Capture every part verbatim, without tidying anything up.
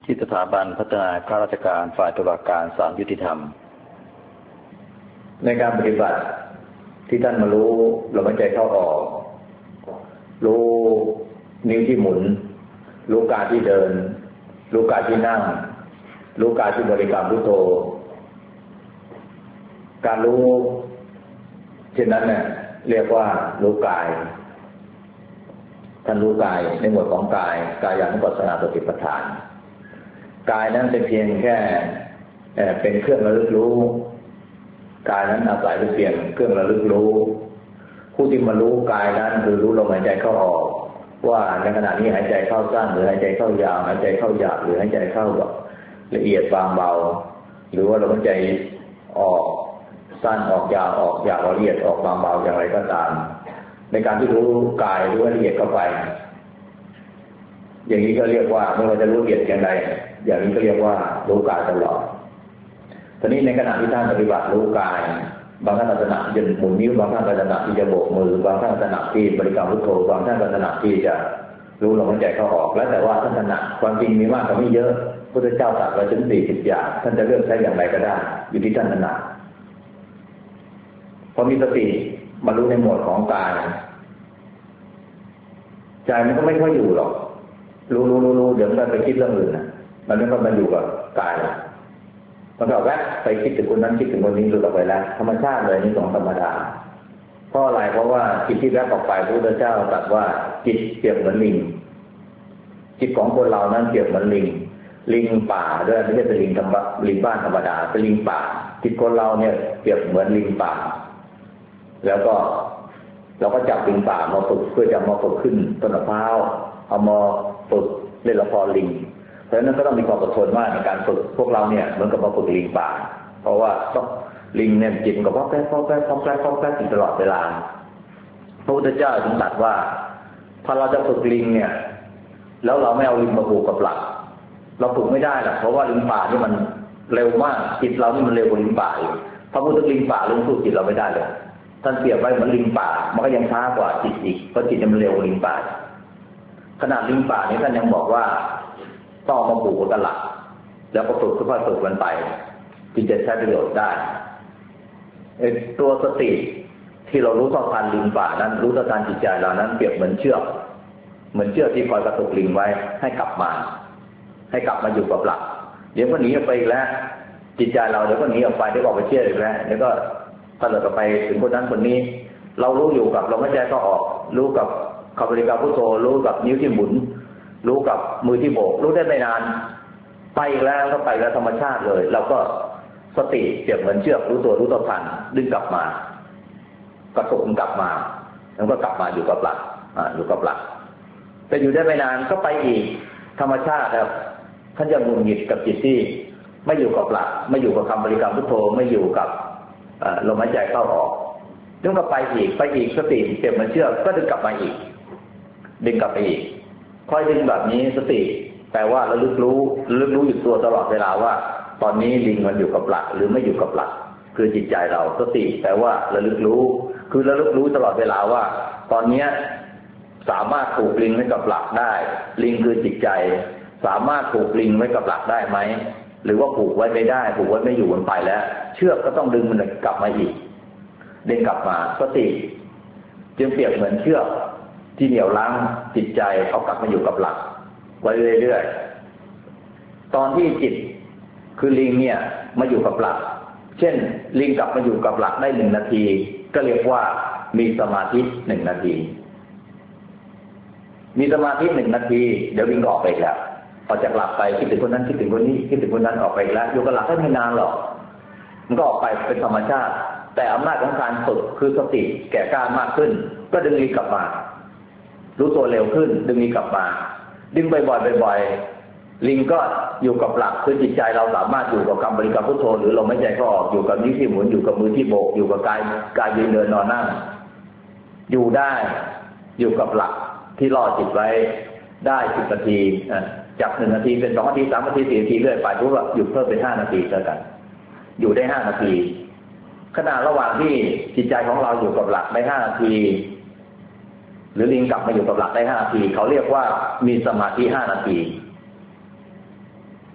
ที่สถาบันพัฒนาข้าราชการฝ่ายตุลาการศาลยุติธรรมในการปฏิบัติที่ท่านมารู้ลมหายใจเข้าออกรู้นิ้วที่หมุนรู้กายที่เดินรู้กายที่นั่งรู้กายที่บริกรรมพุทโธการรู้เช่นนั้นเนี่ยเรียกว่ารู้กายท่านรู้กายในหมวดของกายกายานุปัสสนาสติปัฏฐานกายนั้นเป็นเพียงแค่เป็นเครื่องระลึกรู้กายนั้นอาศัยเป็นเพียงเครื่องระลึกรู้ผู้ที่มารู้กายนั้นคือรู้ลมหายใจเข้าออกว่าในขณะนี้หายใจเข้าสั้นหรือหายใจเข้ายาวหายใจเข้าหยาบหรือหายใจเข้าแบบละเอียดบางเบาหรือว่าลมหายใจออกสั้นออกยาวออกหยาบละเอียดออกบางเบาอย่างไรก็ตามในการที่รู้กายรู้ละเอียดเข้าไปอย่างนี้ก็เรียกว่าไม่ว่าจะรู้ละเอียดอย่างไรอย่างนี้ก็เรียกว่ารู้กายตลอดทีนี้ในขณะที่ท่านปฏิบัติรู้กายบางท่านลักษณะจะหมุนนิ้วบางท่านลักษณะที่จะโบกมือบางท่านลักษณะที่บริกรรมพุทโธบางท่านลักษณะที่จะรู้ลมหายใจเข้าออกแล้วแต่ว่าท่านถนัดความจริงมีมากกว่าไม่เยอะพระพุทธเจ้าตรัสไว้ถึงสี่สิบอย่างท่านจะเลือกใช้อย่างไรก็ได้อยู่ที่ท่านถนัดพอมีสติมารู้ในหมวดของกายใจมันก็ไม่ค่อยอยู่หรอกรู้รู้รู้รู้เดี๋ยวมันไปคิดเรื่องอื่นนะมันไม่ค่อยมาอยู่กับกายมันก็แวะไปคิดถึงคนนั้นคิดถึงคนนี้หลุดออกไปแล้วธรรมชาติเลยนี่ของธรรมดาเพราะอะไรเพราะว่าจิตที่แวะออกไปพระพุทธเจ้าตรัสว่าจิตเปรียบเหมือนลิงจิตของคนเรานั้นเปรียบเหมือนลิงลิงป่าด้วยไม่ใช่เป็นลิงธรรมลิงบ้านธรรมดาเป็นลิงป่าจิตคนเราเนี่ยเปรียบเหมือนลิงป่าแล้วก็เราก็จับลิงป่ามาฝึกเพื่อจะมาฝึกขึ้นต้นมะพร้าวเอามาฝึกเล่นละครลิงเพราะฉะนั้นก็ต้องมีความอดทนมากในการฝึกพวกเราเนี่ยเหมือนกับมาฝึกลิงป่าเพราะว่าต้องลิงเนี่ยจิตกับพ่อแป๊บพ่อแป๊บพ่อแป๊บพ่อแป๊บตลอดเวลาพระพุทธเจ้าถึงตรัสว่าถ้าเราจะฝึกลิงเนี่ยแล้วเราไม่เอาลิงมาผูกกับหลักเราฝึกไม่ได้หรอกเพราะว่าลิงป่านี่มันเร็วมากจิตเรานี่มันเร็วกว่าลิงป่าอีกพระพุทธลิงป่าลิงสู้จิตเราไม่ได้เลยท่านเปรียบไว้เหมือนลิงป่ามันก็ยังช้ากว่าจิตอีกเพราะจิตมันเร็วกว่าลิงป่าขนาดลิงป่านี้ท่านยังบอกว่าต้องมาผูกกับหลักแล้วก็ฝึกค่อยๆฝึกมันไปจึงจะใช้ประโยชน์ได้ตัวสติที่เรารู้เท่าทันลิงป่านั้นรู้เท่าทันจิตใจเรานั้นเปรียบเหมือนเชือกเหมือนเชือกที่คอยกระตุกลิงไว้ให้กลับมาให้กลับมาอยู่กับหลักเดี๋ยวก็หนีออกไปอีกแล้วจิตใจเราเดี๋ยวก็หนีออกไปเดี๋ยวก็ออกไปเชื่ออีกแล้วเดี๋ยวก็ตะเลิดออกไปถึงคนนั้นคนนี้เรารู้อยู่กับลมหายใจก็ออกรู้กับคำบริกรรมพุทโธรู้กับนิ้วที่หมุนรู้กับมือที่โบกรู้ได้ไม่นานไปแล้วก็ไปแล้วธรรมชาติเลยเราก็สติเปรียบเหมือนเชือกรู้ตัวรู้ตัวทันดึงกลับมากระตุกกลับมาแล้วก็กลับมาอยู่กับหลักอ่าอยู่กับหลักแต่อยู่ได้ไม่นานก็ไปอีกธรรมชาติครับท่านจะหงุดหงิดกับจิตที่ไม่อยู่กับหลักไม่อยู่กับคำบริกรรมพุทโธไม่อยู่กับลมหายใจเข้าออกดึงกลับไปอีกไปอีกสติเปรียบเหมือนเชือกก็ดึงกลับมาอีกดึงกลับไปอีกค่อยดึงแบบนี้สติแปลว่าระลึกรู้ระลึกรู้อยู่ตัวตลอดเวลาว่าตอนนี้ลิงมันอยู่กับหลักหรือไม่อยู่กับหลักคือจิตใจเราสติแปลว่าระลึกรู้คือระลึกรู้ตลอดเวลาว่าตอนนี้สามารถผูกลิงไว้กับหลักได้ลิงคือจิตใจสามารถผูกลิงไว้กับหลักได้ไหมหรือว่าผูกไว้ไม่ได้ผูกไว้ไม่อยู่มันไปแล้วเชือกก็ต้องดึงมันกลับมาอีกดึงกลับมาสติจึงเปรียบเหมือนเชือกที่เหนี่ยวรั้งจิตใจเอากลับมาอยู่กับหลักไว้เรื่อยๆตอนที่จิตคือลิงเนี่ยมาอยู่กับหลักเช่นลิงกลับมาอยู่กับหลักได้หนึ่งนาทีก็เรียกว่ามีสมาธิหนึ่งนาทีมีสมาธิหนึ่งนาทีเดี๋ยวลิงก็ออกไปแล้วออกจากหลักไปคิดถึงคนนั้นคิดถึงคนนี้คิดถึงคนนั้นออกไปแล้วอยู่กับหลักได้ไม่นานหรอกมันก็ออกไปเป็นธรรมชาติแต่อำนาจของการฝึกคือสติแก่กล้ามากขึ้นก็ดึงลิงกลับมารู้ตัวเร็วขึ้นดึงลิงกลับมาดึงบ่อยๆบ่อยๆลิงก็อยู่กับหลักคือจิตใจเราสามารถอยู่กับคำบริกรรมพุทโธหรือลมหายใจเข้าออกอยู่กับนิ้วที่หมุนอยู่กับมือที่โบกอยู่กับกายกายยืนเดินนอนนั่งอยู่ได้อยู่กับหลักที่ล่อจิตไว้ได้สิบนาทีจากหนึ่งนาทีเป็นสองนาทีสามนาทีสี่นาทีเรื่อยไปรู้ว่าหยุดเพิ่มเป็นห้านาทีเท่ากันอยู่ได้ห้านาทีขณะระหว่างที่จิตใจของเราอยู่กับหลักได้ห้านาทีหรือลิงกลับมาอยู่กับหลักได้ห้านาทีเขาเรียกว่ามีสมาธิห้านาที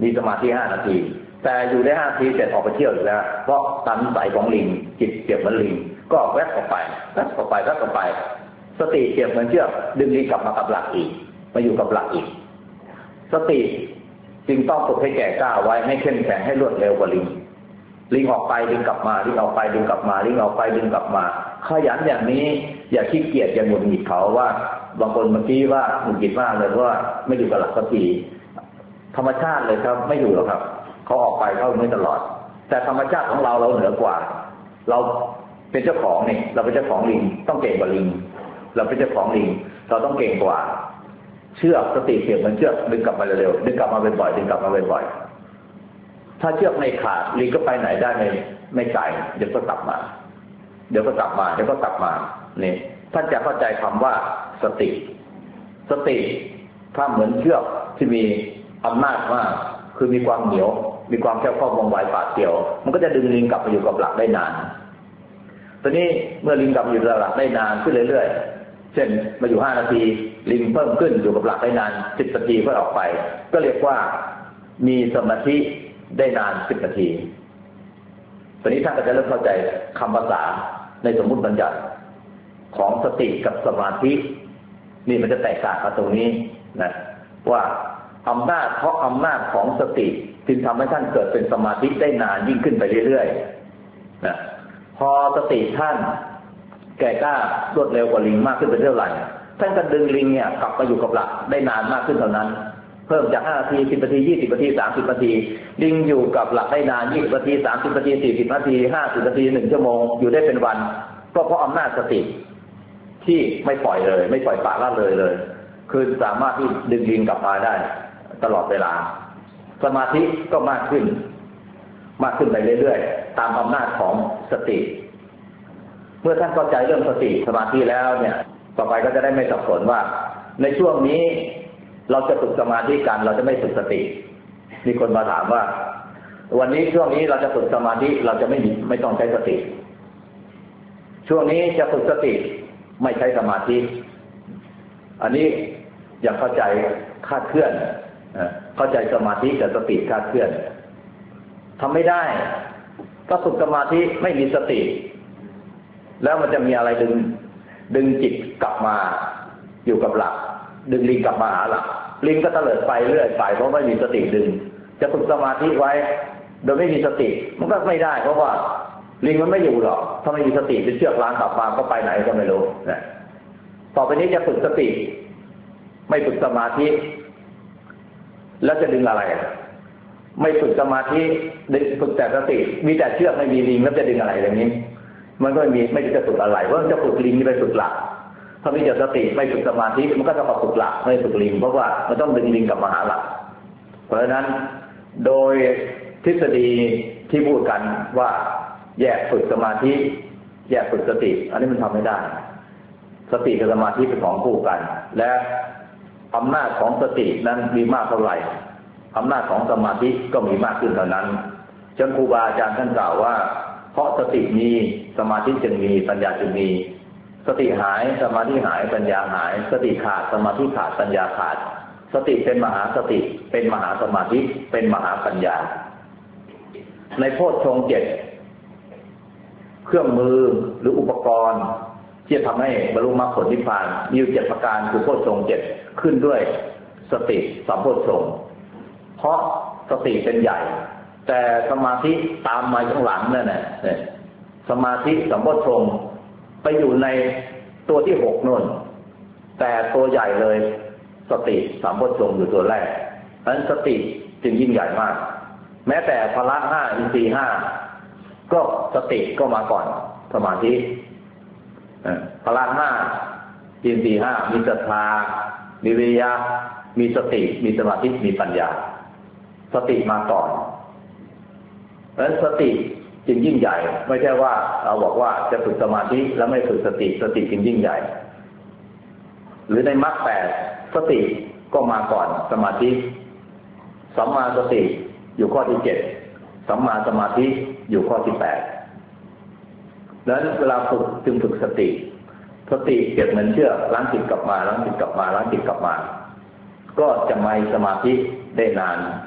มีสมาธิห้านาทีแต่อยู่ได้ห้านาทีเสร็จออกไปเที่ยวอีกแล้วเพราะตามนิสัยของลิงจิตเปรียบเหมือนลิงก็แวบออกไปแวบออกไปแวบออกไปสติเปรียบเหมือนเชือกดึงลิงกลับมากับหลักอีกมาอยู่กับหลักอีกสติจึงต้องฝึกให้แก่กล้าไว้ให้เข้มแข็งให้รวดเร็วกว่าลิงลิงออกไปดึงกลับมาลิงออกไปดึงกลับมาลิงออกไปดึงกลับมาขยันอย่างนี้อย่าขี้เกียจอย่าหงุดหงิดเขาว่าบางคนเมื่อกี้ว่าหงุดหงิดมากเลยว่าไม่อยู่กับหลักสักทีธรรมชาติเลยครับไม่อยู่หรอกครับเขาออกไปเขาไม่ตลอดแต่ธรรมชาติของเราเราเหนือกว่าเราเป็นเจ้าของนี่เราเป็นเจ้าของลิงต้องเก่งกว่าลิงเราเป็นเจ้าของลิงเราต้องเก่งกว่าเชือกสติเปรียบเหมือนเชือกดึงกลับมาเร็วๆดึงกลับมาบ่อยๆดึงกลับมาบ่อยๆถ้าเชือกไม่ขาดลิงก็ไปไหนได้ไม่ไม่ไกลเดี๋ยวก็กลับมาเดี๋ยวก็กลับมาเดี๋ยวก็กลับมานี่ท่านจะเข้าใจคำว่าสติสติถ้าเหมือนเชือกที่มีอำนาจมากคือมีความเหนียวมีความแข็งข้อว่องไวปราดเปรียวมันก็จะดึงลิงกลับมาอยู่กับหลักได้นานตอนนี้เมื่อลิงกลับมาอยู่กับหลักได้นานขึ้นเรื่อยๆเช่นมาอยู่ห้านาทีลิงเพิ่มขึ้นอยู่กับหลักได้นานสิบนาทีเพื่อออกไปก็เรียกว่ามีสมาธิได้นานสิบนาทีตอนนี้ท่านก็จะเริ่มเข้าใจคำภาษาในสมมุติบัญญัติของสติกับสมาธินี่มันจะแตกต่างกันตรงนี้นะว่าอำนาจเพราะอำนาจของสติจึงทำให้ท่านเกิดเป็นสมาธิได้นานยิ่งขึ้นไปเรื่อยๆนะพอสติท่านแก่กล้ารวดเร็วกว่าลิงมากขึ้นไปเท่าไหร่ท่านก็ดึงลิงเนี่ยกลับมาอยู่กับหลักได้นานมากขึ้นเท่านั้นเพิ่มจากห้านาทีสิบนาทียี่สิบนาทีสามสิบนาทีลิงอยู่กับหลักได้นานยี่สิบนาทีสามสิบนาทีสี่สิบนาทีห้าสิบนาทีหนึ่งชั่วโมงอยู่ได้เป็นวันก็เพราะอำนาจสติที่ไม่ปล่อยเลยไม่ปล่อยปละละเลยเลยคือสามารถที่ดึงลิงกลับมาได้ตลอดเวลาสมาธิก็มากขึ้นมากขึ้นไปเรื่อยๆตามอำนาจของสติเมื่อท่านเข้าใจเรื่องสติสมาธิแล้วเนี่ยต่อไปก็จะได้ไม่สับสนว่าในช่วงนี้เราจะฝึกสมาธิกันเราจะไม่ฝึกสติมีคนมาถามว่าวันนี้ช่วงนี้เราจะฝึกสมาธิเราจะไม่ไม่ต้องใช้สติช่วงนี้จะฝึกสติไม่ใช้สมาธิอันนี้อยากเข้าใจคลาดเคลื่อนเข้าใจสมาธิกับสติคลาดเคลื่อนทำไม่ได้ก็ฝึกสมาธิไม่มีสติแล้วมันจะมีอะไรดึงดึงจิตกลับมาอยู่กับหลักดึงลิงกลับมาหาหลักลิงก็เตลิดไปเรื่อยไปเพราะไม่มีสติดึงจะฝึกสมาธิไว้โดยไม่มีสติมันก็ไม่ได้เพราะว่าลิงมันไม่อยู่หรอกถ้าไม่มีสติเป็นเชือกล้างกลับมาก็ไปไหนก็ไม่รู้นะต่อไปนี้จะฝึกสติไม่ฝึกสมาธิแล้วจะดึงอะไรไม่ฝึกสมาธิดึงฝึกแต่สติมีแต่เชือกไม่มีลิงแล้วจะดึงอะไรอย่างนี้มันก็ไม่มีไม่จะฝึกอะไรเพราะจะฝึกลิงไปฝึกหลักถ้ามีแต่สติไม่ฝึกสมาธิมันก็จะมาฝึกหลักไม่ฝึกลิงเพราะว่ามันต้องดึงลิงกลับมาหาหลักเพราะฉะนั้นโดยทฤษฎีที่พูดกันว่าแยกฝึกสมาธิแยกฝึกสติอันนี้มันทำไม่ได้สติกับสมาธิเป็นของคู่กันและอำนาจของสตินั้นมีมากเท่าไหร่อำนาจของสมาธิก็มีมากขึ้นเท่านั้นจนครูบาอาจารย์ท่านกล่าวว่าเพราะสติมีสมาธิจึงมีปัญญาจึงมีสติหายสมาธิหายปัญญาหายสติขาดสมาธิขาดปัญญาขาดสติเป็นมหาสติเป็นมหาสมาธิเป็นมหาปัญญาในโพชฌงค์เจ็ดเครื่องมือหรืออุปกรณ์ที่จะทำให้บรรลุมรรคผลนิพพานมีอยู่เจ็ดประการคือโพชฌงค์เจ็ดขึ้นด้วยสติสัมโพชฌงค์เพราะสติเป็นใหญ่แต่สมาธิตามมาข้างหลังนั่นแหละสมาธิสัมโพชฌงค์ไปอยู่ในตัวที่หกโน่นแต่ตัวใหญ่เลยสติสัมโพชฌงค์อยู่ตัวแรกเพราะฉะนั้นสติจึงยิ่งใหญ่มากแม้แต่พละห้าอินทรีย์ห้าก็สติก็มาก่อนสมาธิพละห้าอินทรีย์ห้ามีศรัทธามีวิริยะมีสติมีสมาธิมีปัญญาสติมาก่อนเพราะฉะนั้นสติจึงยิ่งใหญ่ไม่ใช่ว่าเราบอกว่าจะฝึกสมาธิแล้วไม่ฝึกสติสติจึงยิ่งใหญ่หรือในมรรคแปดสติก็มาก่อนสมาธิสัมมาสติอยู่ข้อที่เจ็ดสัมมาสมาธิอยู่ข้อที่แปดดังนั้นเวลาฝึกจึงฝึกสติสติเปรียบเหมือนเชือกล้างจิตกลับมาล้างจิตกลับมาล้างจิตกลับมาก็จะมีสมาธิได้นาน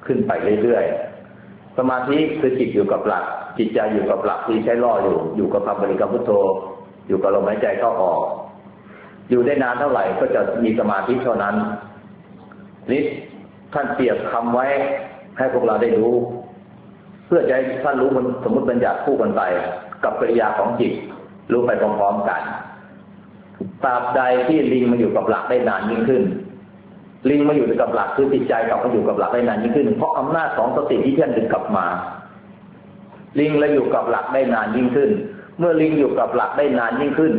ขึ้นไปเรื่อยๆสมาธิคือจิตอยู่กับหลักจิตใจอยู่กับหลักที่ใช้ล่ออยู่อยู่กับคำบริกรรมพุทโธอยู่กับลมหายใจเข้าออกอยู่ได้นานเท่าไหร่ก็จะมีสมาธิเท่านั้นนี่ท่านเปรียบคำไว้ให้พวกเราได้รู้เพื่อจะให้ท่านรู้มันสมมติบัญญัติคู่กันไปกับกิริยาของจิตรู้ไปพร้อมๆกันตราบใดที่ลิงมาอยู่กับหลักได้นานยิ่งขึ้นลิงมาอยู่กับหลักคือจิตใจกลับมาอยู่กับหลักได้นานยิ่งขึ้นเพราะอำนาจของสติที่เชื่อมดึงกลับมาลิงแล้วอยู่กับหลักได้นานยิ่งขึ้นเมื่อลิงอยู่กับหลักได้นานยิ่งขึ้น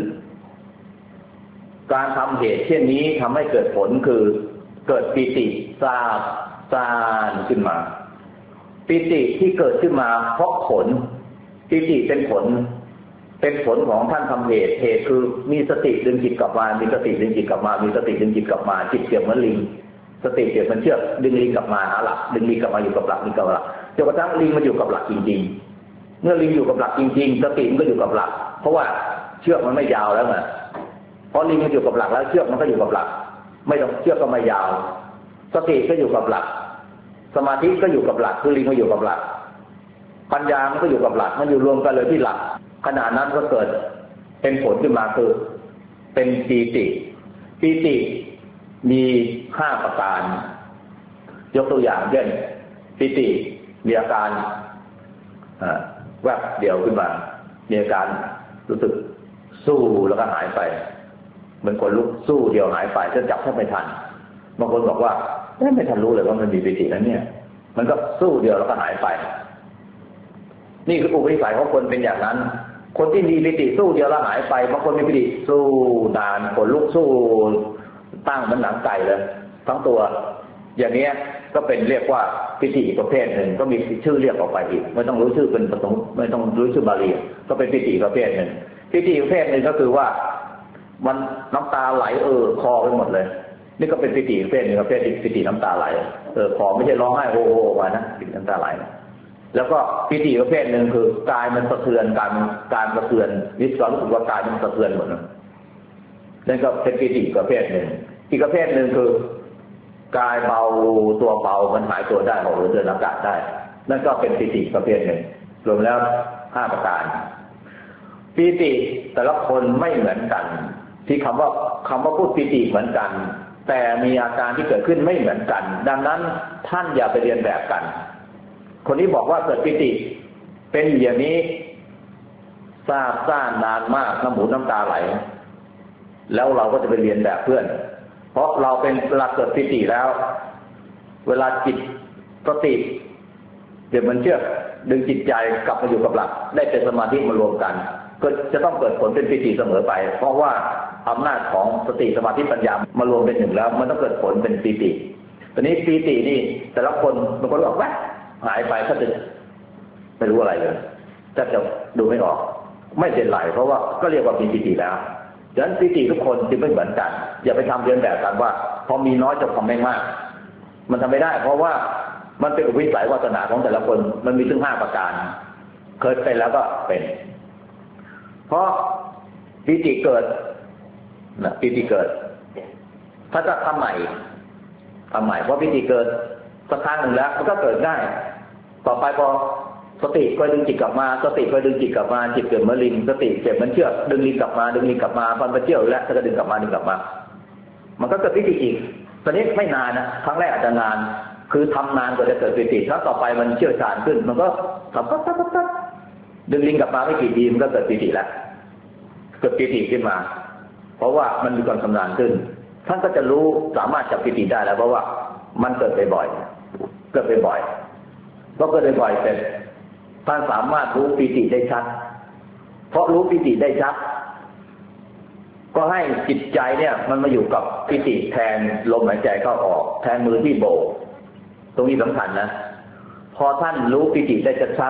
การทำเหตุเช่นนี้ทำให้เกิดผลคือเกิดปิติซาบซ่านขึ้นมาปิติที่เกิดขึ้นมาเพราะผลปิติเป็นผลเป็นผลของท่านทำเหตุเหตุคือมีสติดึงจิตกลับมามีสติดึงจิตกลับมามีสติดึงจิตกลับมาจิตเกี่ยวเหมือนลิงสติเกี่ยวมันเชือกดึงลิงกลับมาหาหลักดึงลิงกลับมาอยู่กับหลักนี่กับหลักจนกระทั่งลิงมาอยู่กับหลักจริงๆเมื่อลิงอยู่กับหลักจริงๆสติมันก็อยู่กับหลักเพราะว่าเชือกมันไม่ยาวแล้วไงเพราะลิงมันอยู่กับหลักแล้วเชือกมันก็อยู่กับหลักไม่ต้องเชือกก็ไม่ยาวสติก็อยู่กับหลักสมาธิก็อยู่กับหลักคือลิงก็อยู่กับหลักปัญญามันก็อยู่กับหลักมันอยู่รวมกันเลยที่หลักขณะนั้นก็เกิดเป็นผลขึ้นมาคือเป็นปีติปีติมีห้าประการยกตัวอย่างเช่นปีติมีอาการแวบเดียวขึ้นมามีอาการรู้สึกสู้แล้วก็หายไปเหมือนคนลุกสู้เดียวหายไปจะจับแทบไม่ทันบางคนบอกว่าไม่ทันรู้เลยว่ามันมีปีตินั้นเนี่ยมันก็สู้เดียวแล้วก็หายไปนี่คืออุปนิสัยของคนเป็นอย่างนั้นคนที่มีปิติสู้เดียวแล้วหายไปบางคนมีปิติสู้นานคนลุกสู้ตั้งเหมือนหนังไก่เลยทั้งตัวอย่างนี้ก็เป็นเรียกว่าปิติอีกประเภทหนึ่งก็มีชื่อเรียกออกไปอีกไม่ต้องรู้ชื่อเป็นประสงค์ไม่ต้องรู้ชื่อบาลีก็เป็นปิติประเภทหนึ่งปิติประเภทหนึ่งก็คือว่ามันน้ำตาไหลเออคอไปหมดเลยนี่ก็เป็นปิติประเภทหนึ่งประเภทปิติน้ำตาไหลเออคอไม่ใช่ร้องไห้โฮโฮออกมานะปิติน้ำตาไหลแล้วก็ปิติประเภทหนึ่งคือกายมันสะเทือนการการสะเทือนนิสความรู้สึกว่ากายมันสะเทือนหมดเลยนั่นก็เป็นปิติประเภทหนึ่งอีกประเภทหนึ่งคือกายเบาตัวเบามันหายตัวได้ออกหรือเดินอากาศได้นั่นก็เป็นปิติประเภทหนึ่งรวมแล้วห้าประการปิติแต่ละคนไม่เหมือนกันที่คำว่าคำว่าพูดปิติเหมือนกันแต่มีอาการที่เกิดขึ้นไม่เหมือนกันดังนั้นท่านอย่าไปเรียนแบบกันคนที่บอกว่าเกิดปิติเป็นอย่างนี้ทราบซ่านนานมากน้ำหูน้ำตาไหลแล้วเราก็จะไปเรียนแบบเพื่อนเพราะเราเป็นเวลาเกิดปิติแล้วเวลาจิตสติเดี๋ยวมันเชื่อดึงจิตใจกลับมาอยู่กับหลักได้เป็นสมาธิมารวมกันก็จะต้องเกิดผลเป็นปิติเสมอไปเพราะว่าอำนาจของสติสมาธิปัญญามารวมเป็นหนึ่งแล้วมันต้องเกิดผลเป็นปิติตอนนี้ปิตินี่แต่ละคนบางคนบอกว่าหายไปก็จะไม่รู้อะไรเลยจะจะดูไม่ออกไม่เป็นไรเพราะว่าก็เรียกว่ามีปิติแล้วดังนั้นปิติทุกคนจึงไม่เหมือนกันอย่าไปทำเรียนแบบกันว่าพอมีน้อยจะทำไม่มากมันทำไม่ได้เพราะว่ามันเป็นอุปนิสัยวาสนาของแต่ละคนมันมีถึงห้าประการเคยเป็นแล้วก็เป็นเพราะปิติเกิดนะปิติเกิดถ้าจะทำใหม่ทำใหม่เพราะปิติเกิดสักครั้งหนึ่งแล้วมันก็เกิดได้ต่อไปพอสติคอยดึงจิตกลับมาสติคอยดึงจิตกลับมาจิตเกิดเหมือนลิงสติเกิดเหมือนเชือกดึงลิงกลับมาดึงลิงกลับมาพันไปเที่ยวแล้วถ้าก็ดึงกลับมาดึงกลับมามันก็เกิดปิติอีกตอนนี้ไม่นานนะครั้งแรกอาจจะนานคือทำนานกว่าจะเกิดปิติถ้าต่อไปมันเชี่ยวชาญขึ้นมันก็ทำปั๊บปั๊บปั๊บดึงลิงกลับมาไม่กี่ทีมันก็เกิดปิติแล้วเกิดปิติขึ้นมาเพราะว่ามันมีความชำนาญขึ้นท่านก็จะรู้สามารถจับปิติได้แล้วเพราะว่ามันเกิดบ่อยๆเกิดบ่อยๆก็เกิดบ่อยๆเป็นท่านสามารถรู้ปิติได้ชัดเพราะรู้ปิติได้ชัดก็ให้จิตใจเนี่ยมันมาอยู่กับปิติแทนลมหายใจเข้าออกแทนมือที่โบกตรงนี้สำคัญนะพอท่านรู้ปิติได้ชัด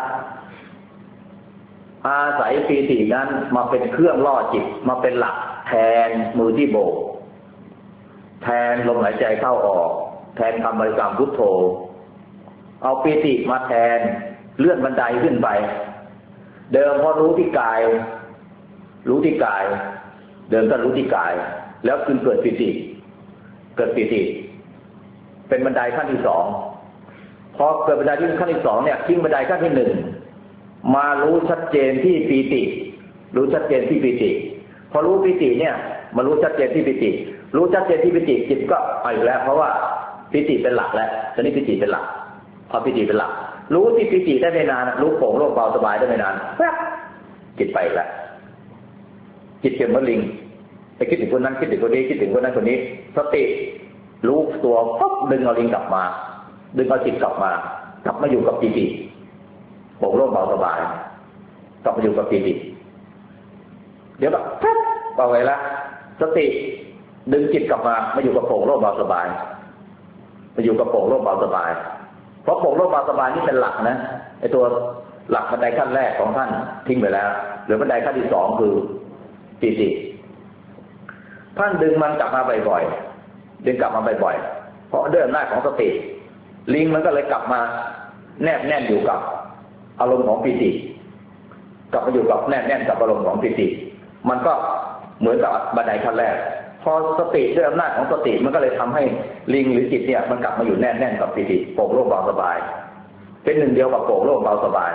อาศัยปิตินั้นมาเป็นเครื่องล่อจิตมาเป็นหลักแทนมือที่โบกแทนลมหายใจเข้าออกแทนคำบริกรรมพุทโธเอาปิติมาแทนเลื่อนบันไดขึ้นไปเดิมพอรู้ที่กายรู้ที่กายเดิมก็รู้ที่กายแล้วจึงเกิดปิติเกิดปิติเป็นบันไดขั้นที่สองพพอเกิดบันไดที่ขั้นที่สองเนี่ยทิ้งบันไดขั้นที่หนึ่งมารู้ชัดเจนที่ปีติรู้ชัดเจนที่ปีติพอรู้ปีติเนี่ยมารู้ชัดเจนที่ปีติรู้ชัดเจนที่ปีติจิตก็ไปแล้วเพราะว่าปีติเป็นหลักแล้วตอนนี้ปีติเป็นหลักพอปีติเป็นหลักรู้ที่ปีติได้ไม่นานรู้โปร่งโล่งเบาสบายได้ไม่นานแป๊บจิตไปแล้วจิตเปลี่ยนเหมือนลิงไปคิดถึงคนนั้นคิดถึงคนนี้คิดถึงคนนั้นคนนี้สติรู้ตัวปั๊บดึงเอาลิงกลับมาดึงเอาจิตกลับมากลับมาอยู่กับปีติโปร่งโล่งเบาสบายกลับมาอยู่กับปีติเดี๋ยวก็แป๊บเอาไว้ละสติดึงจิตกลับมามาอยู่กับโปร่งโล่งเบาสบายมาอยู่กับโปร่งโล่งเบาสบายเพราะโปร่งโล่งเบาสบายนี่เป็นหลักนะไอ้ตัวหลักบันไดขั้นแรกของท่านทิ้งไปแล้วเหลือบันไดขั้นที่สองคือปีติท่านดึงมันกลับมาบ่อยๆดึงกลับมาบ่อยๆเพราะด้วยอำนาจของสติลิงมันก็เลยกลับมาแนบแน่นอยู่กับอารมณ์ของปีติกลับมาอยู่กับแนบแน่นกับอารมณ์ของปีติมันก็เหมือนกับบันไดขั้นแรกพอสติด้วยอำนาจของสติมันก็เลยทำให้ลิงหรือจิตเนี่ยมันกลับมาอยู่แน่นแน่นกับปีติโปร่งโล่งเบาสบายเป็นหนึ่งเดียวกับโปร่งโล่งเบาสบาย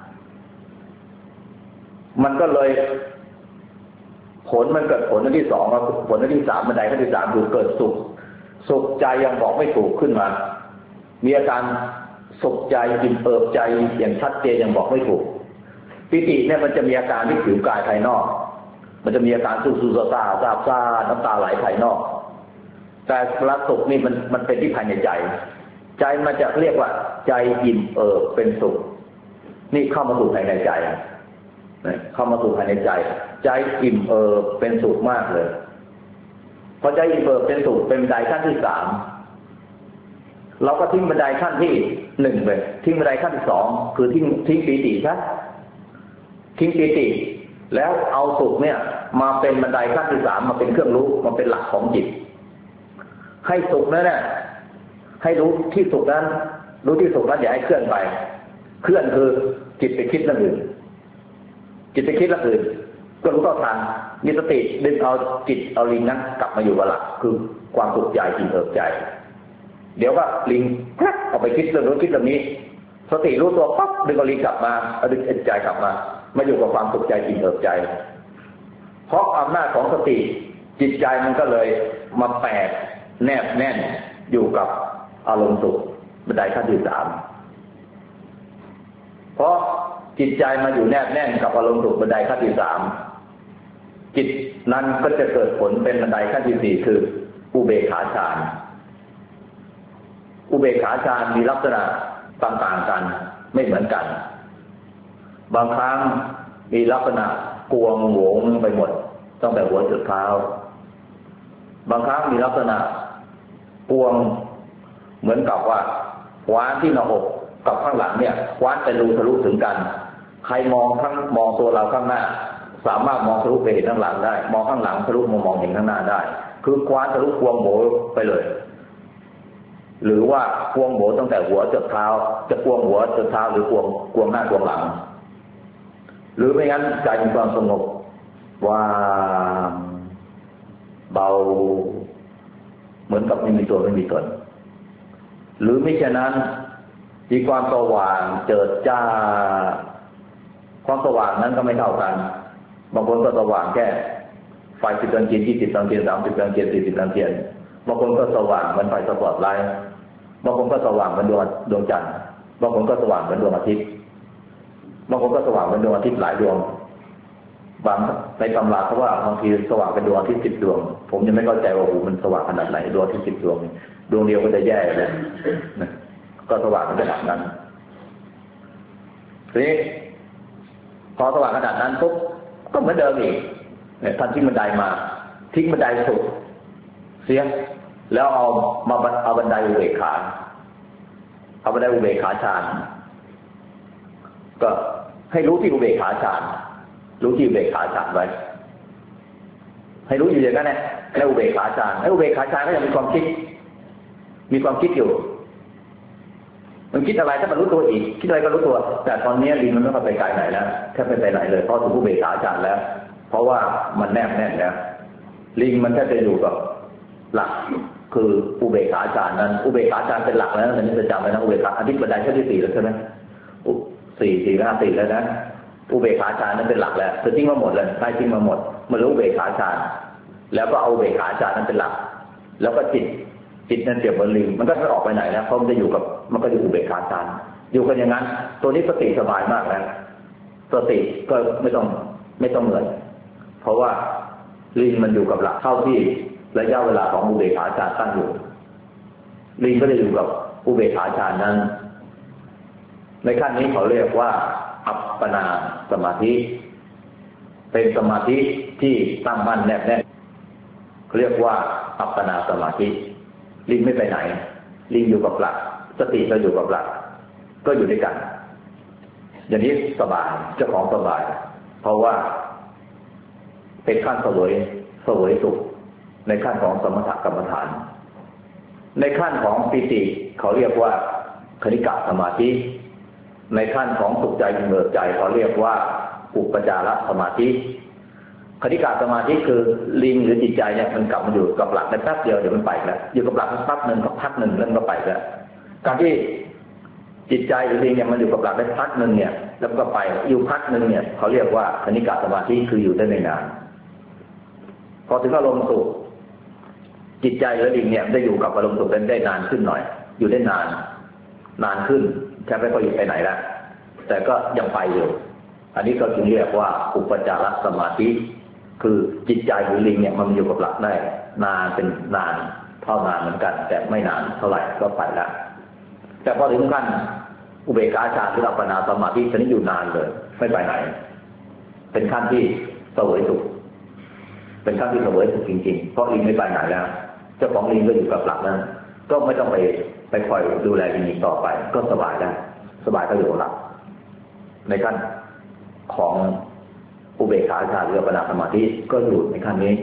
มันก็เลยผลมันเกิดผลอันที่สองผลอันที่สามบันไดขั้นที่สามคือเกิดสุขสุขใจยังบอกไม่ถูกขึ้นมามีอาการสุขใจอิ่มเอิบใจอย่างชัดเจนยังบอกไม่ถูกปิติเนี่ยมันจะมีอาการที่ผิวกายภายนอกมันจะมีอาการสู้ๆซ่าๆซาบซ่าน้ำตาไหลภายนอกแต่ละสุขนี่มันมันเป็นที่ภายในใจใจมันจะเรียกว่าใจอิ่มเอิบเป็นสุขนี่เข้ามาสู่ภายในใจเข้ามาสู่ภายในใจใจอิ่มเอิบเป็นสุขมากเลยพอใจอิ่มเอิบเป็นสุขเป็นบันไดขั้นที่สามเราก็ทิ้งบันไดขั้นที่หนึ่งไปทิ้งบันไดขั้นที่สองคือทิ้งทิ้งปีติซะทิ้งปีติแล้วเอาสุขเนี่ยมาเป็นบันไดขั้นที่สามมาเป็นเครื่องรู้มาเป็นหลักของจิตให้สุขนั่นแหละให้รู้ที่สุขนั้นรู้ที่สุขนั้นอย่าให้เคลื่อนไปเคลื่อนคือจิตไปคิดเรื่องอื่นจิตไปคิดเรื่องอื่นก็รู้ต่อทันมีสติดึงเอาจิตเอาลิงนั้นกลับมาอยู่กับหลักคือความสุขใจอิ่มเอิบใจเดี๋ยวว่าลิงแคร็กออกไปคิดเรื่องนู้นคิดเรื่องนี้สติรู้ตัวปั๊บดึงเอาลิงกลับมาเอาดึงใจกลับมามาอยู่กับความสุขใจอิ่มเอิบใจเพราะอำนาจของสติจิตใจมันก็เลยมาแปดแนบแน่นอยู่กับอารมณ์สุขบันไดขั้นที่สามเพราะจิตใจมาอยู่แนบแน่นกับอารมณ์สุขบันไดขั้นที่สามจิตนั้นก็จะเกิดผลเป็นบันไดขั้นที่สี่คืออุเบกขาฌานอุเบกขาฌานมีลักษณะต่างๆกันไม่เหมือนกันบางครั้งมีลักษณะกวงโหวงไปหมดตั้งแต่หัวจนเท้าบางครั้งมีลักษณะกวงเหมือนกับว่าคว้านที่หน้าอกกับข้างหลังเนี่ยคว้านเป็นรูทะลุถึงกันใครมองข้างมองตัวเราข้างหน้าสามารถมองทะลุไปเห็นข้างหลังได้มองข้างหลังทะลุมามองเห็นข้างหน้าได้คือคว้านทะลุกวงโหวไปเลยหรือว่ากวงโหวตั้งแต่หัวจนเท้าจะกวงหัวจนเท้าหรือกวงกวงหน้ากวงหลังหรือไม่งั้นใจมีความสงบว่างเบาเหมือนกับไม่มีตัวไม่มีตนหรือไม่เช่นนั้นมีความสว่างเจิดจ้าความสว่างนั้นก็ไม่เท่ากันบางคนก็สว่างแค่ไฟสิบดวงจิตยี่สิบดวงจิตสามสิบดวงจิตสี่สิบดวงจิตบางคนก็สว่างเหมือนไฟสปอตไลท์บางคนก็สว่างเหมือนดวงดวงจันทร์บางคนก็สว่างเหมือนดวงอาทิตย์บางคนก็สว่างเหมือนดวงอาทิตย์หลายดวงบางในตำราเขาว่าบางทีสว่างเป็นดวงอาทิตย์สิบดวงผมยังไม่เข้าใจว่าโอ้มันสว่างขนาดไหนดวงอาทิตย์สิบดวงดวงเดียวก็จะแย่แล้วนะก็สว่างขนาดนั้นทีนี้พอสว่างขนาดนั้นปุ๊บก็เหมือนเดิมอีกเนี่ยท่านทิ้งบันไดมาทิ้งบันไดสุดเสียแล้วเอามาเอาบันไดอุเบกขาเอาบันไดอุเบกขาฌานก็ให้รู้ที่อุเบกขาฌานรู้ที่อุเบกขาฌานไว้ให้รู้อยู่อย่างนั้นแหละแล้วอุเบกขาฌานแล้วอุเบกขาฌานก็ยังมีความคิดมีความคิดอยู่มันคิดอะไรถ้ามันรู้ตัวอีกคิดอะไรก็รู้ตัวแต่ตอนนี้ลิงมันไม่ไปไกลไหนแล้วแทบไม่ไปไหนเลยเพราะถูกอุเบกขาฌานแล้วเพราะว่ามันแนบแน่นแล้วลิงมันแค่จะอยู่กับหลักคืออุเบกขาฌานนั้นอุเบกขาฌานเป็นหลักแล้วอันนี้จะจำไว้นะอุเบกขาอธิปไตยขั้นที่สี่แล้วใช่ไหมสี่สี่ห้าสี่แล้วนะอุเบกขาฌานนั้นเป็นหลักแล้วจะทิ้งมาหมดเลยใช่ทิ้งมาหมดมันรู้อุเบกขาฌานแล้วก็เอาอุเบกขาฌานนั้นเป็นหลักแล้วก็จิตจิตนั้นเปรียบเหมือนลิงมันก็ไม่ออกไปไหนแล้วเพราะมันจะอยู่กับมันก็อยู่อุเบกขาฌานอยู่กันอย่างนั้นตัวนี้สติสบายมากแล้วสติก็ไม่ต้องไม่ต้องเหนื่อยเพราะว่าลิงมันอยู่กับหลักเท่าที่ระยะเวลาของอุเบกขาฌานตั้งอยู่ลิงก็จะอยู่กับอุเบกขาฌานนั้นในขั้นนี้เขาเรียกว่าอัปปนาสมาธิเป็นสมาธิที่ตั้งมั่นแนบแน่นเขาเรียกว่าอัปปนาสมาธิลิงไม่ไปไหนลิงอยู่กับหลักสติก็อยู่กับหลักก็อยู่ด้วยกันอย่างนี้สบายเจ้าของสบายเพราะว่าเป็นขั้นเสวยเสวยสุขในขั้นของสมถกรรมฐานในขั้นของปิติเขาเรียกว่าคณิกะสมาธิในขั้นของสุขใจเบิกใจเขาเรียกว่าอุปจารสมาธิคณิกะสมาธิคือลิงหรือจิตใจเนี่ยมันกลับมาอยู่กับหลักในแป๊บเดียวเดี๋ยวมันไปแล้วอยู่กับหลักแป๊บหนึ่งก็พักหนึ่งแล้วก็ไปแล้วการที่จิตใจหรือลิงเนี่ยมันอยู่กับหลักได้พักหนึ่งเนี่ยแล้วก็ไปอยู่พักหนึ่งเนี่ยเขาเรียกว่าคณิกะสมาธิคืออยู่ได้ไม่นานพอถึงอารมณ์สุขจิตใจหรือลิงเนี่ยได้อยู่กับอารมณ์สุขได้นานขึ้นหน่อยอยู่ได้นานนานขึ้นแค่ไม่ค่อยอยู่ไปไหนแล้วแต่ก็ยังไปอยู่อันนี้ก็จึงเรียกว่าอุปจารสมาธิคือจิตใจหรือลิงเนี่ยมันอยู่กับหลักได้นานเป็นนานเท่านานเหมือนกันแต่ไม่นานเท่าไหร่ก็ไปแล้วแต่พอถึงขั้นอุเบกขาฌานหรืออัปปนาสมาธิชนิดอยู่นานเลยไม่ไปไหนเป็นขั้นที่เสวยสุขเป็นขั้นที่เสวยสุขจริงๆเพราะลิงไม่ไปไหนแล้วเจ้าของลิงก็อยู่กับหลักนั้นก็ไม่ต้องไปไปคอยดูแลลิงต่อไปก็สบายได้สบายก็อยู่หลักในขั้นของอุเบกขาฌานหรืออัปปนาสมาธิก็อยู่ในขั้นนี้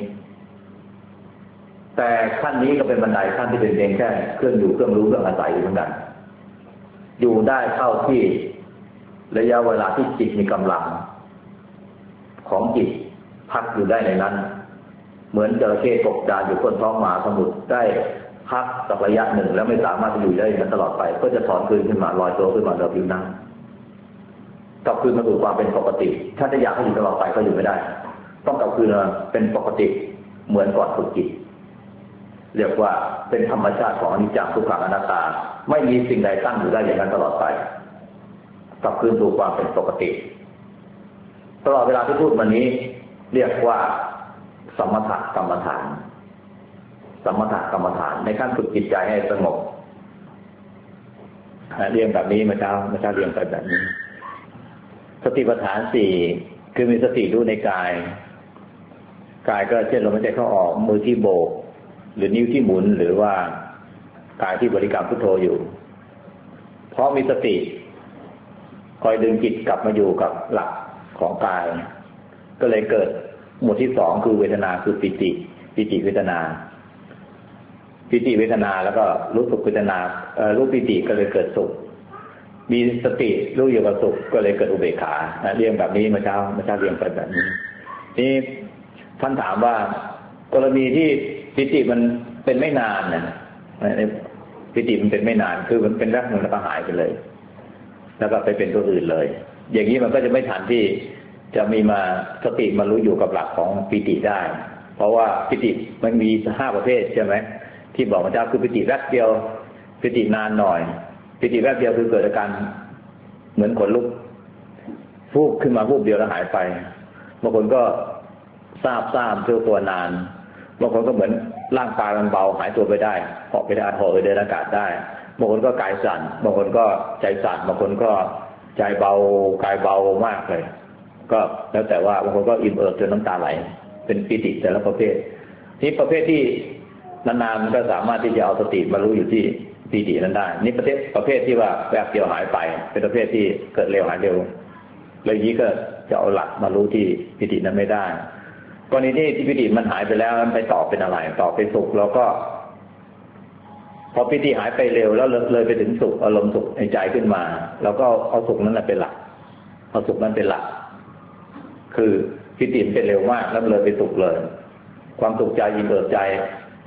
แต่ขั้นนี้ก็เป็นบันไดขั้นที่เป็นเพียงแค่เครื่องอยู่เครื่องรู้เครื่องอาศัยเหมือนกันอยู่ได้เท่าที่ระยะเวลาที่จิตมีกำลังของจิตพักอยู่ได้ในนั้นเหมือนจระเข้กบดานอยู่ก้นท้องมหาสมุทรได้พักสักระยะหนึ่งแล้วไม่สามารถจะอยู่ได้ตลอดไปก็จะถอนคืนขึ้นมาลอยตัวขึ้นมาเดินผิวน้ำกลับคืนมาสู่ความเป็นปกติถ้าจะอยากให้อยู่ตลอดไปก็อยู่ไม่ได้ต้องกลับคืนมาเป็นปกติเหมือนก่อนฝึกจิตเรียกว่าเป็นธรรมชาติของอนิจจังทุกขังอนัตตาไม่มีสิ่งใดตั้งอยู่ได้อย่างนั้นตลอดไปกลับคืนสู่ความเป็นปกติตลอดเวลาที่พูดมานี้เรียกว่าสมถกรรมฐานสมถกรรมฐานในขั้นฝึกจิตใจให้สงบเรียนแบบนี้เมื่อเช้าเมื่อเช้าเรียนไปแบบนี้สติปัฏฐานสี่คือมีสติรู้ในกายกายก็เช่นลมหายใจเข้าออกมือที่โบกหรือนิ้วที่หมุนหรือว่ากายที่บริกรรมพุทโธอยู่เพราะมีสติคอยดึงจิตกลับมาอยู่กับหลักของกายก็เลยเกิดหมวดที่สองคือเวทนาคือปิติปิติเวทนาปิติเวทนาแล้วก็รู้สุขเวทนาเอ่อรู้ปิติก็เลยเกิดสุขมีสติรู้อยู่กับสุขก็เลยเกิดอุเบกขาเรียงแบบนี้เมื่อเช้าเมื่อเช้าเรียงไปแบบนี้นี่ท่านถามว่ากรณีที่ปิติมันเป็นไม่นานนะปิติมันเป็นไม่นานคือมันเป็นแวบหนึ่งแล้วก็หายไปเลยแล้วก็ไปเป็นตัวอื่นเลยอย่างนี้มันก็จะไม่ทันที่จะมีมาสติมารู้อยู่กับหลักของปิติได้เพราะว่าปิติมันมีห้าประเภทใช่ไหมที่บอกมาเจ้าคือปิติแวบเดียวปิตินานหน่อยปิติแวบเดียวคือเกิดอาการเหมือนขนลุกฟูบขึ้นมาฟูบเดียวแล้วหายไปบางคนก็ทราบทราบเชื่อตัวนานบางคนก็เหมือนร่างกายมันเบาหายตัวไปได้เหาะไปได้เหาะไปเดินอากาศได้บางคนก็กายสั่นบางคนก็ใจสั่นบางคนก็ใจเบากายเบามากเลยก็แล้วแต่ว่าบางคนก็อิ่มเอิบจนน้ำตาไหลเป็นปิติแต่ละประเภทที่ประเภทที่นานๆมันก็สามารถที่จะเอาสติมารู้อยู่ที่ปิตินั้นได้นี่ประเภทประเภทที่ว่าแวบเดียวหายไปเป็นประเภทที่เกิดเร็วหายเร็วเลยนี้ก็จะเอาหลักมารู้ที่ปิตินั้นไม่ได้กรณีที่ที่ปิติมันหายไปแล้วมันไปต่อเป็นอะไรต่อเป็นสุขแล้วก็พอปิติหายไปเร็วแล้วเลยไปถึงสุขอารมณ์สุขในใจขึ้นมาแล้วก็เอาสุขนั้นเป็นหลักเอาสุขนั้นเป็นหลักคือปิติมันเป็นเร็วมากแล้วเลยไปสุขเลยความสุขใจยินเบิกใจ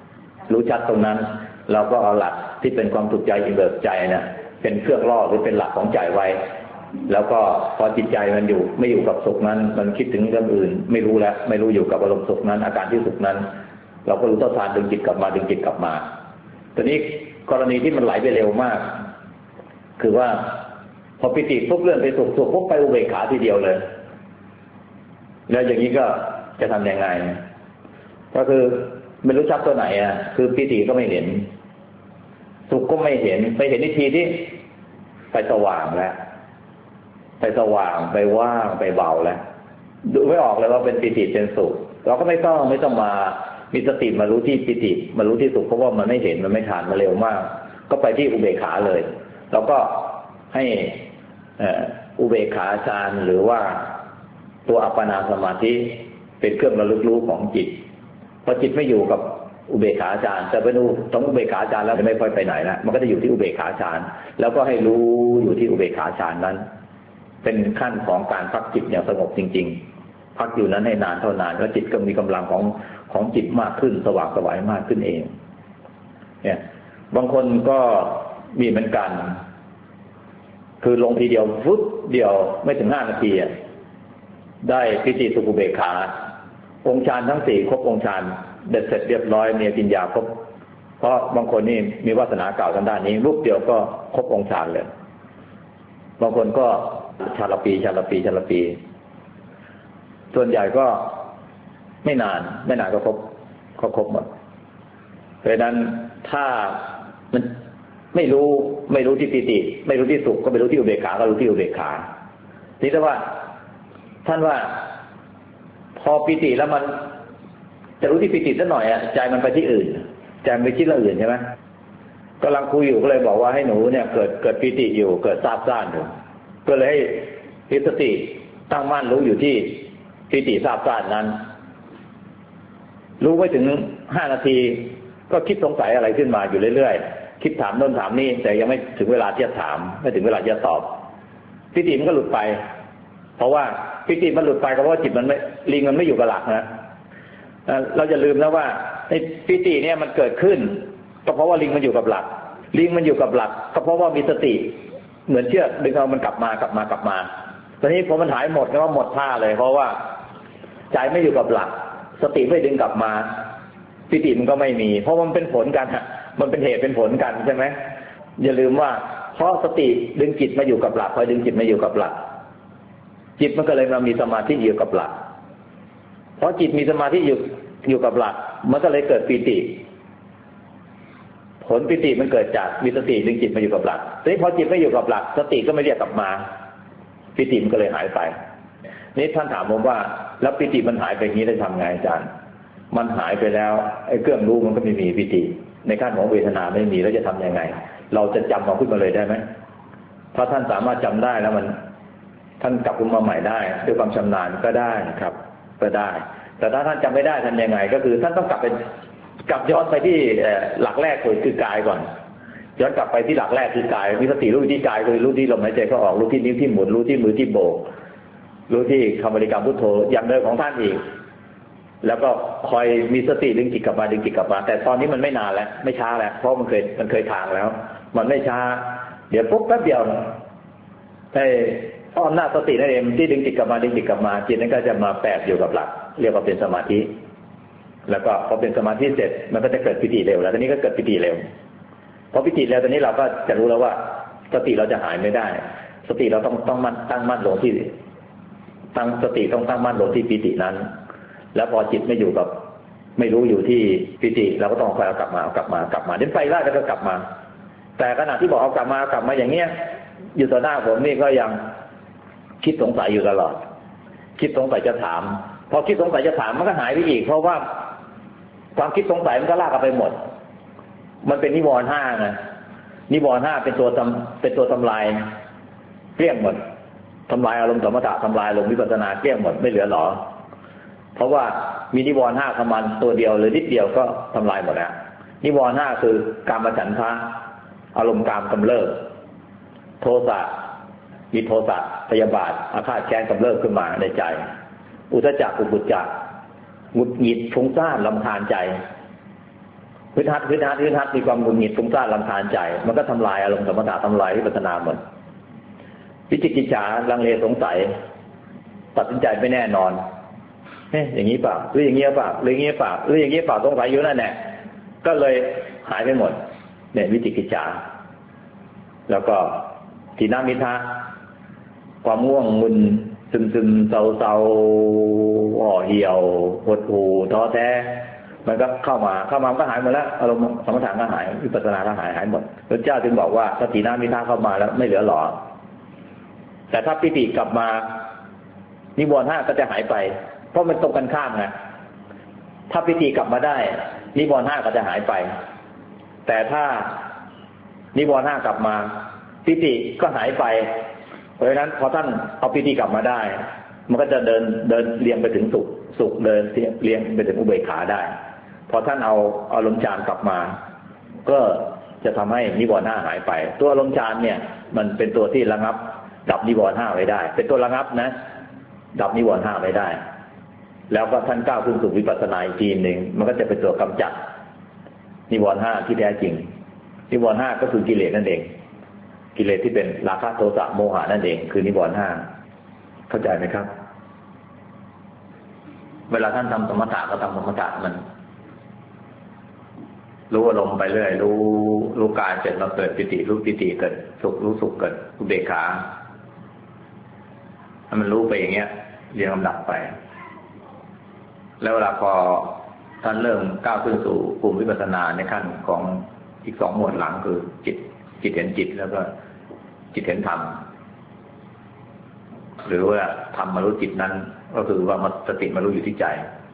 รู้ชัดตรงนั้นเราก็เอาหลักที่เป็นความสุขใจอิ่มเอิบใจนะเป็นเครื่องล่อหรือเป็นหลักของใจไว้แล้วก็พอจิตใจมันอยู่ไม่อยู่กับสุขนั้นมันคิดถึงเรื่องอื่นไม่รู้แล้วไม่รู้อยู่กับอารมณ์สุขนั้นอาการที่สุขนั้นเราก็รู้เท่าทานดึงจิตกลับมาดึงจิตกลับมาตอนนี้กรณีที่มันไหลไปเร็วมากคือว่าพอปิติปุ๊บเลื่อนไปสุขสุขปุ๊บไปอุเบกขาทีเดียวเลยแล้วอย่างนี้ก็จะทำยังไงก็คือไม่รู้ชัดตัวไหนอ่ะคือปิติก็ไม่เห็นสุขก็ไม่เห็นไปเห็นอีกทีที่ไปสว่างแล้วไปสว่างไปว่างไปเบาแล้วดูไม่ออกเลยว่าเป็นปิติเป็นสุขเราก็ไม่ต้องไม่ต้องมามีสติมารู้ที่ปิติมารู้ที่สุขเพราะว่ามันไม่เห็นมันไม่ทันมาเร็วมากก็ไปที่อุเบกขาเลยเราก็ให้อุเบกขาฌานหรือว่าตัวอัปปนาสมาธิเป็นเครื่องระลึกรู้ของจิตพอจิตไม่อยู่กับอุเบกขาฌานจะไปดูต้องอุเบกขาฌานแล้วไม่ค่อยไปไหนนะมันก็จะอยู่ที่อุเบกขาฌานแล้วก็ให้รู้อยู่ที่อุเบกขาฌานนั้นเป็นขั้นของการพักจิตอย่างสงบจริงๆพักอยู่นั้นให้นานเท่านานแล้วจิตก็มีกำลังของของจิตมากขึ้นสว่างสวายมากขึ้นเองเนี่ยบางคนก็มีเหมือนกันคือลงทีเดียวฟุ๊บเดียวไม่ถึงห้านาทีได้ปิติสุขอุเบกขาองค์ฌานทั้งสี่ครบองค์ฌานเด็ดเสร็จเรียบร้อยมีปัญญาครบเพราะบางคนนี่มีวาสนาเก่าทางด้านนี้รูปเดียวก็ครบองค์ฌานเลยบางคนก็ชาลปีชาลปีชาลปีส่วนใหญ่ก็ไม่นานไม่นานก็ครบก็ครบหมดเพราะฉะนั้นถ้ามันไม่รู้ไม่รู้ที่ปิติไม่รู้ที่สุขก็ไม่รู้ที่อุเบกขาก็รู้ที่อุเบกขาทีนี้ว่าท่านว่าพอปิติแล้วมันจะรู้ที่ปิติสักหน่อยอ่ะใจมันไปที่อื่นใจมันไปคิดเรื่องอื่นใช่ไหมกำลังคุยอยู่ก็เลยบอกว่าให้หนูเนี่ยเกิดเกิดปิติอยู่เกิดซาบซ่านอยู่ก็เลยให้พิสติตั้งมั่นรู้อยู่ที่ปิติซาบซ่านนั้นรู้ไว้ถึงห้านาทีก็คิดสงสัยอะไรขึ้นมาอยู่เรื่อยๆคิดถามโน่นถามนี่แต่ยังไม่ถึงเวลาที่จะถามไม่ถึงเวลาที่จะตอบปิติมันก็หลุดไปเพราะว่าปิติมันหลุดไปก็เพราะว่าจิตมันไม่ลิงมันไม่อยู่กับหลักนะเราจะลืมนะว่าไอ้ปิติเนี่ยมันเกิดขึ้นก็เพราะว่าลิงมันอยู่กับหลักลิงมันอยู่กับหลักก็เพราะว่ามีสติเหมือนเชือกดึงเอามันกลับมากลับมากลับมาตอนนี้พอมันหายหมดก็ว่าหมดท่าเลยเพราะว่าใจไม่อยู่กับหลักสติไม่ดึงกลับมาปิติมันก็ไม่มีเพราะมันเป็นผลกันมันเป็นเหตุเป็นผลกันใช่ไหมอย่าลืมว่าเพราะสติดึงจิตมาอยู่กับหลักพอดึงจิตมาอยู่กับหลักจิตมันก็เลยมามีสมาธิอยู่กับหลักเพราะจิตมีสมาธิอยู่อยู่กับหลักมันก็เลยเกิดปิติผลปิติมันเกิดจากมีสติดึงจิตมาอยู่กับหลักทีนี้พอจิตไม่อยู่กับหลักสติก็ไม่เรียกกลับมาปิติมันก็เลยหายไปนี่ท่านถามผมว่าแล้วปิติมันหายไปอย่างนี้ได้ทำไงอาจารย์มันหายไปแล้วไอ้เครื่องรู้มันก็ไม่มีปิติในขั้นของเวทนาไม่มีแล้วจะทำยังไงเราจะจำเอาขึ้นมาเลยได้ไหมถ้าท่านสามารถจำได้แล้วมันท่านกลับขึ้นมาใหม่ได้ด้วยความชำนาญก็ได้ครับก็ได้แต่ถ้าท่านจำไม่ได้ทำยังไงก็คือท่านต้องกลับไปกลับย้อนไปที่หลักแรกคือกายก่อนย้อนกลับไปที่หลักแรกคือกายมีสติรู้ที่กายคือรู้ที่ลมหายใจเข้าออกรู้ที่นิ้วที่หมุนรู้ที่มือที่โบกรู้ที่คำบริกรรมพุทโธอย่างเดิมของท่านอีกแล้วก็คอยมีสติดึงจิตกลับมาดึงจิตกลับมาแต่ตอนนี้มันไม่นานแล้วไม่ช้าแล้วเพราะมันเคยมันเคยทางแล้วมันไม่ช้าเดี๋ยวปุ๊บแป๊บเดียวไอ้อ้อมหน้าสตินั่นเองที่ดึงจิตกลับมาดึงจิตกลับมาจิตนั้นก็จะมาแปบอยู่กับหลักเรียกว่าเป็นสมาธิแล้วก็พอเป็นสมาธิเสร็จมันก็จะเกิดปิติเร็วแล้วตอนนี้ก็เกิดปิติเร็วพอปิติเร็วตอนนี้เราก็จะรู้แล้วว่าสติเราจะหายไม่ได้สติเราต้องต้องมั่นตั้งมั่นลงที่ตั้งสติต้องตั้งมั่นลงที่ปิตินั้นแล้วพอจิตไม่อยู่กับไม่รู้อยู่ที่ปิติเราก็ต้องคอยเอากลับมาเอากลับมากลับมาเดี๋ยวไปได้แล้วก็กลับมาแต่ขณะที่บอกเอากลับมากลับมาอย่างเงี้ยอยู่ต่อหน้าผมนี่ก็ยังคิดสงสัยอยู่ตลอดคิดสงสัยจะถามพอคิดสงสัยจะถามมันก็หายไปอีกเพราะว่าความคิดสงสัยมันก็ลากกันไปหมดมันเป็นนิวรณ์ห้าไงนิวรณ์ห้าเป็นตัวทำเป็นตัวทำลายเกลี้ยงหมดทำลายอารมณ์สมถะทำลายอารมณ์วิปัสสนาเกลี้ยงหมดไม่เหลือหรอเพราะว่ามีนิวรณ์ห้าทำมันตัวเดียวหรือนิดเดียวก็ทำลายหมดแล้วนิวรณ์ห้าคือกามฉันทะอารมณ์กามกำเริบโทสะมีโทสะพยาบาทอาฆาตแค้นกำเริบขึ้นมาในใจอุทธัจจะกุกุจจะหงุดหงิดฟุ้งซ่านรำคาญใจฮึดฮัดฮึดฮัดฮึดฮัดมีความหงุดหงิดฟุ้งซ่านรำคาญใจมันก็ทำลายอารมณ์สมถะทำลายวิปัสสนาหมดวิจิกิจฉาลังเลสงสัยตัดสินใจไม่แน่นอนเฮ้ยอย่างนี้เปล่าหรืออย่างนี้เปล่าหรืออย่างนี้เปล่าหรืออย่างนี้เปล่าสงสัยอยู่นั่นแหละก็เลยหายไปหมดเนี่ยวิจิกิจฉาแล้วก็ทีนามิทะความง่วงมึนซึมซึมเศร้าเศร้าห่อเหี่ยวหดหู่ท้อแท้มันก็เข้ามาเข้ามาก็หายหมดแล้วอารมณ์สมถะก็หายวิปัสสนาก็หายหายหมดพระเจ้าจึงบอกว่าสตินามิทะเข้ามาแล้วไม่เหลือหรอแต่ถ้าปิติกลับมานิวรณ์ห้าก็จะหายไปเพราะมันตรงกันข้ามไงถ้าปิติกลับมาได้นิวรณ์ห้าก็จะหายไปแต่ถ้านิวรณ์ห้ากลับมาปิติก็หายไปเพราะฉะนั้นพอท่านเอาปิติกลับมาได้มันก็จะเดินเดินเรียงไปถึงสุขสุขเดินเรียงไปถึงอุเบกขาได้พอท่านเอาอารมณ์ฌานกลับมาก็จะทำให้นิวรณ์ห้าหายไปตัวอารมณ์ฌานเนี่ยมันเป็นตัวที่ระงับดับนิวรณ์ห้าไว้ได้เป็นตัวระงับนะดับนิวรณ์ห้าไว้ได้แล้วก็ท่านก้าวขึ้นสู่วิปัสสนาอีกทีหนึ่งมันก็จะเป็นตัวกำจัดนิวรณ์ห้าที่แท้จริงนิวรณ์ห้าก็คือกิเลสนั่นเองกิเลสที่เป็นราคะโทสะโมหะนั่นเองคือนิวรณ์ห้าเข้าใจไหมครับเวลาท่านทำสมถะก็ทำสมถะมันรู้อารมณ์ไปเรื่อยรู้รู้กายเสร็จเราเกิดปิติรู้ปิติเกิดสุขรู้สุขเกิดอุเบกขาถ้ามันรู้ไปอย่างเงี้ยเรียงลำดับไปแล้วเวลาพอท่านเริ่มก้าวขึ้นสู่ภูมิวิปัสสนาในขั้นของอีกสองหมวดหลังคือจิตจิตเห็นจิตแล้วก็จิตเห็นธรรมหรือว่าธรรมมารู้จิตนั้นก็คือว่าสติมารู้อยู่ที่ใจ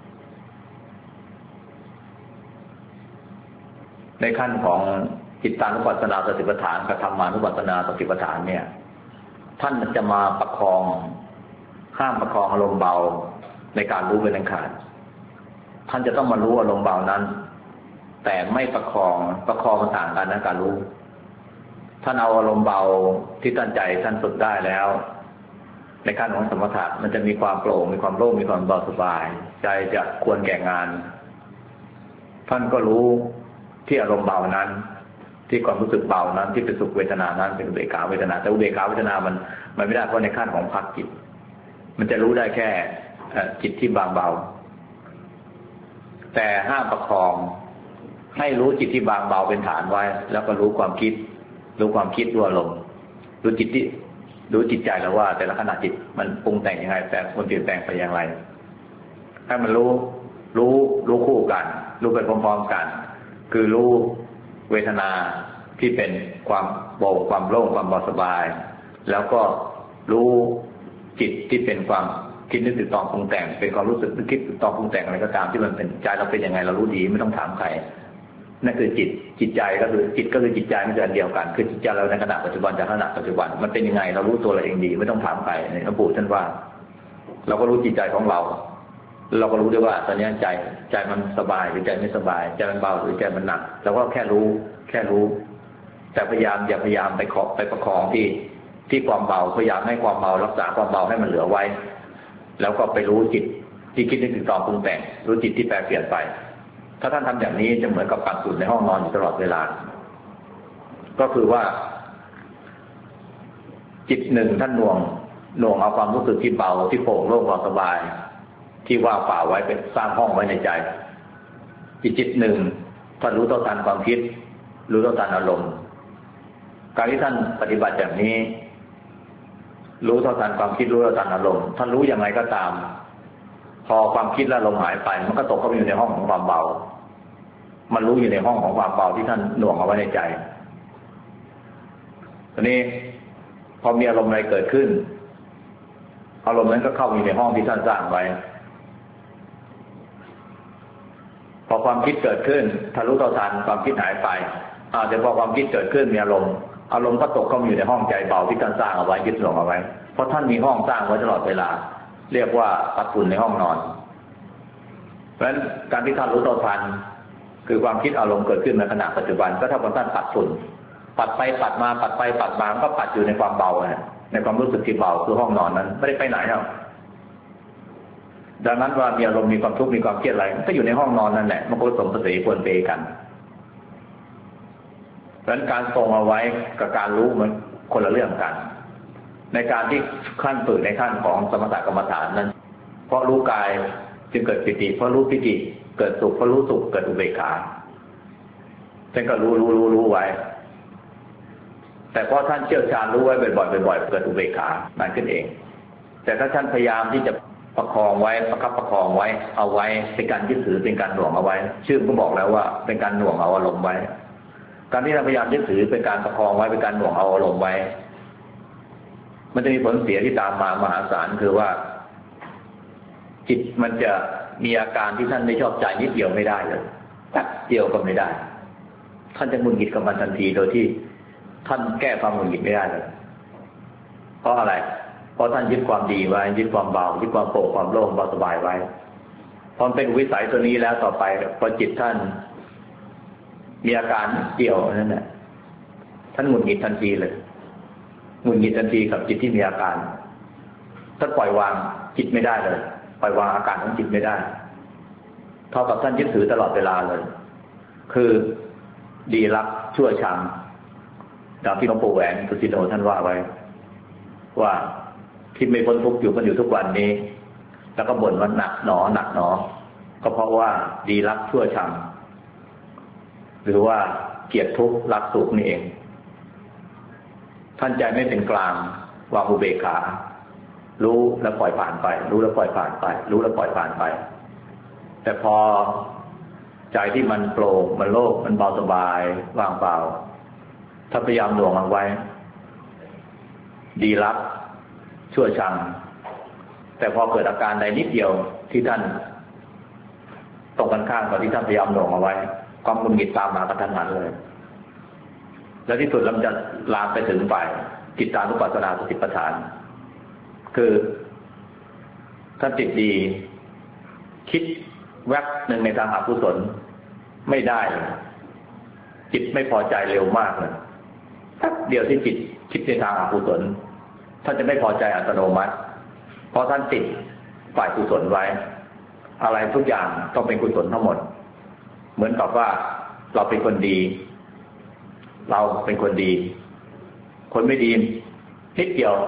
ในขั้นของจิตตานุปัสสนาสติปัฏฐานกับธรรมานุปัสสนาสติปัฏฐานเนี่ยท่านจะมาประคองห้ามประคองอารมณ์เบาในการรู้เป็นอันขาดท่านจะต้องมารู้อารมณ์เบานั้นแต่ไม่ประคองประคองมันต่างกันนะการรู้ท่านเอาอารมณ์เบาที่ตั้งใจท่านฝึกได้แล้วในขั้นของสมถะมันจะมีความโปร่งมีความโล่งมีความเบาสบายใจจะควรแก่งานท่านก็รู้ที่อารมณ์เบานั้นที่ความรู้สึกเบานั้นที่เป็นสุขเวทนานั้นเป็นอุเบกขาเวทนาแต่อุเบกขาเวทนามันมันไม่ได้เพราะในขั้นของพักจิตมันจะรู้ได้แค่จิตที่บางเบาแต่ห้ามประคองให้รู้จิตที่บางเบาเป็นฐานไว้แล้วก็รู้ความคิดรู้ความคิดรู้อารมณ์รู้จิตที่รู้จิตใจแล้วว่าแต่ละขณะจิตมันปรุงแต่งยังไงแต่มันเปลี่ยนแปลงไปอย่างไรให้มันรู้รู้รู้คู่กันรู้ไปพร้อมๆกันคือรู้เวทนาที่เป็นความเบาความโล่งความเบาสบายแล้วก็รู้จิตที่เป็นความคิดนึกติดต่อปรุงแต่งเป็นความรู้สึกนึกคิดติดต่อปรุงแต่งอะไรก็ตามที่มันเป็นใจเราเป็นยังไงเรารู้ดีไม่ต้องถามใครนั่นคือจิตจิตใจก็คือจิตก็คือจิตใจมันจะเดียวกันคือจิตใจเราในขณะปัจจุบันจากขณะปัจจุบันมันเป็นยังไงเรารู้ตัวเราเองดีไม่ต้องถามใครในหลวงปู่ท่านว่าเราก็รู้จิตใจของเราเราก็รู้ด้วยว่าตอนนี้ใจใจมันสบายหรือใจไม่สบายใจมันเบาหรือใจมันหนักเราก็แค่รู้แค่รู้แต่พยายามอย่าพยายามไปขอไปประคองที่ที่ความเบาพยายามให้ความเบารักษาความเบาให้มันเหลือไว้แล้วก็ไปรู้จิตที่คิดนึกถึงตอนปรุงแต่งรู้จิตที่แปรเปลี่ยนไปถ้าท่านทำอย่างนี้จะเหมือนกับปักจุดในห้องนอนอยู่ตลอดเวลาก็คือว่าจิตหนึ่งท่านหน่วงหน่วงเอาความรู้สึกที่เบาที่โปร่งโล่งเบาสบายที่ว่างเปล่าไว้เป็นสร้างห้องไว้ในใจจิตจิตหนึ่งท่านรู้ต่อทันความคิดรู้ต่อทันอารมณ์การที่ท่านปฏิบัติอย่างนี้รู้เท่าทันความคิดรู้เท่าทันอารมณ์ท่านรู้อย่างไรก็ตามพอความคิดและอารมณ์หายไปมันก็ตกเข้าไปอยู่ในห้องของความเบามันรู้อยู่ในห้องของความเบาที่ท่านหน่วงเอาไว้ในใจทีนี้พอมีอารมณ์อะไรเกิดขึ้นอารมณ์นั้นก็เข้าอยู่ในห้องที่ท่านสร้างไว้พอความคิดเกิดขึ้นถ้ารู้เท่าทันความคิดหายไปอาจจะพอความคิดเกิดขึ้นมีอารมณ์อารมณ์ก็ตกเข้ามาอยู่ในห้องใจเบาที่ท่านสร้างเอาไว้ยึดหน่วงเอาไว้เพราะท่านมีห้องสร้างไว้ตลอดเวลาเรียกว่าปัดฝุ่นในห้องนอนเพราะฉะนั้นการที่ท่านรู้เท่าทันคือความคิดอารมณ์เกิดขึ้นในขณะปัจจุบันก็เท่ากับท่านปัดฝุ่นปัดไปปัดมาปัดไปปัดมาก็ปัดอยู่ในความเบาในความรู้สึกที่เบาคือห้องนอนนั้นไม่ได้ไปไหนหรอกดังนั้นว่ามีอารมณ์มีความทุกข์มีความเครียดอะไรก็อยู่ในห้องนอนนั่นแหละมันก็สมประสิทธิ์ควรเปกันเพราะฉะนั้นการทรงเอาไว้กับการรู้มันคนละเรื่องกัน ในการที่ขั้นฝึกในขั้นของสมถกรรมฐานนั้นเพราะรู้กายจึงเกิดปิติเพราะรู้ปิติเกิดสุขเพราะรู้สุขเกิดอุเบกขาท่านก็รู้รู้รู้รู้ไว้แต่เพราะท่านเชี่ยวชาญรู้ไว้บ่อยๆบ่อยๆเกิดอุเบกขามันขึ้นเองแต่ถ้าท่านพยายามที่จะประคองไว้ประคับประคองไว้เอาไว้เป็นการยึดถือเป็นการหน่วงเอาไว้ชื่อก็บอกแล้วว่าเป็นการหน่วงเอาอารมณ์ไว้การที่เราพยายามยึดถือเป็นการประคองไว้เป็นการหน่วงเอาอารมณ์ไว้มันจะมีผลเสียที่ตามมามหาศาลคือว่าจิตมันจะมีอาการที่ท่านไม่ชอบใจนิดเดียวไม่ได้เลยแป๊บเดียวก็ไม่ได้ท่านจะหงุดหงิดกับมันทันทีโดยที่ท่านแก้ความหงุดหงิดไม่ได้เลยเพราะอะไรเพราะท่านยึดความดีไว้ยึดความเบายึดความโปร่งความโล่งเบาสบายไว้พอเป็นวิสัยตัวนี้แล้วต่อไปพอจิตท่านมีอาการเดียวนั่นแหละท่านหงุดหงิดทันทีเลยหงุดหงิดทันทีกับจิตที่มีอาการท่านปล่อยวางจิตไม่ได้เลยปล่อยวางอาการของจิตไม่ได้เท่ากับท่านยึดถือตลอดเวลาเลยคือดีรักชั่วชังดังที่หลวงปู่แหวนสุจิโนท่านว่าไว้ว่าที่ไม่พ้นทุกข์อยู่กันอยู่ทุกวันนี้แล้วก็บ่นว่าหนักหนอหนักหนอก็เพราะว่าดีรักชั่วชังหรือว่าเกลียดทุกข์รักสุขนี่เองท่านใจไม่เป็นกลางวางอุเบกขารู้แล้วปล่อยผ่านไปรู้แล้วปล่อยผ่านไปรู้แล้วปล่อยผ่านไปแต่พอใจที่มันโปร่งมันโล่งมันเบาสบายว่างเปล่าถ้าพยายามหน่วงเอาไว้ดีรักชั่วชังแต่พอเกิดอาการใดนิดเดียวที่ท่านตรงกันข้ามกับที่ท่านพยายามหน่วงเอาไว้ความหงุดหงิดตามมากระทันหันเลยแล้วที่สุดเราจะลามไปถึงฝ่ายจิตตานุปัสสนาสติปัฏฐานคือท่านจิตดีคิดแวบหนึ่งในทางอกุศลไม่ได้จิตไม่พอใจเร็วมากเลยแป๊บเดียวที่จิตคิดในทางอกุศลท่านจะไม่พอใจอัตโนมัติเพราะท่านติดฝ่ายกุศลไว้อะไรทุกอย่างต้องเป็นกุศลทั้งหมดเหมือนกับว่าเราเป็นคนดีเราเป็นคนดีคนไม่ดีนิดเดียว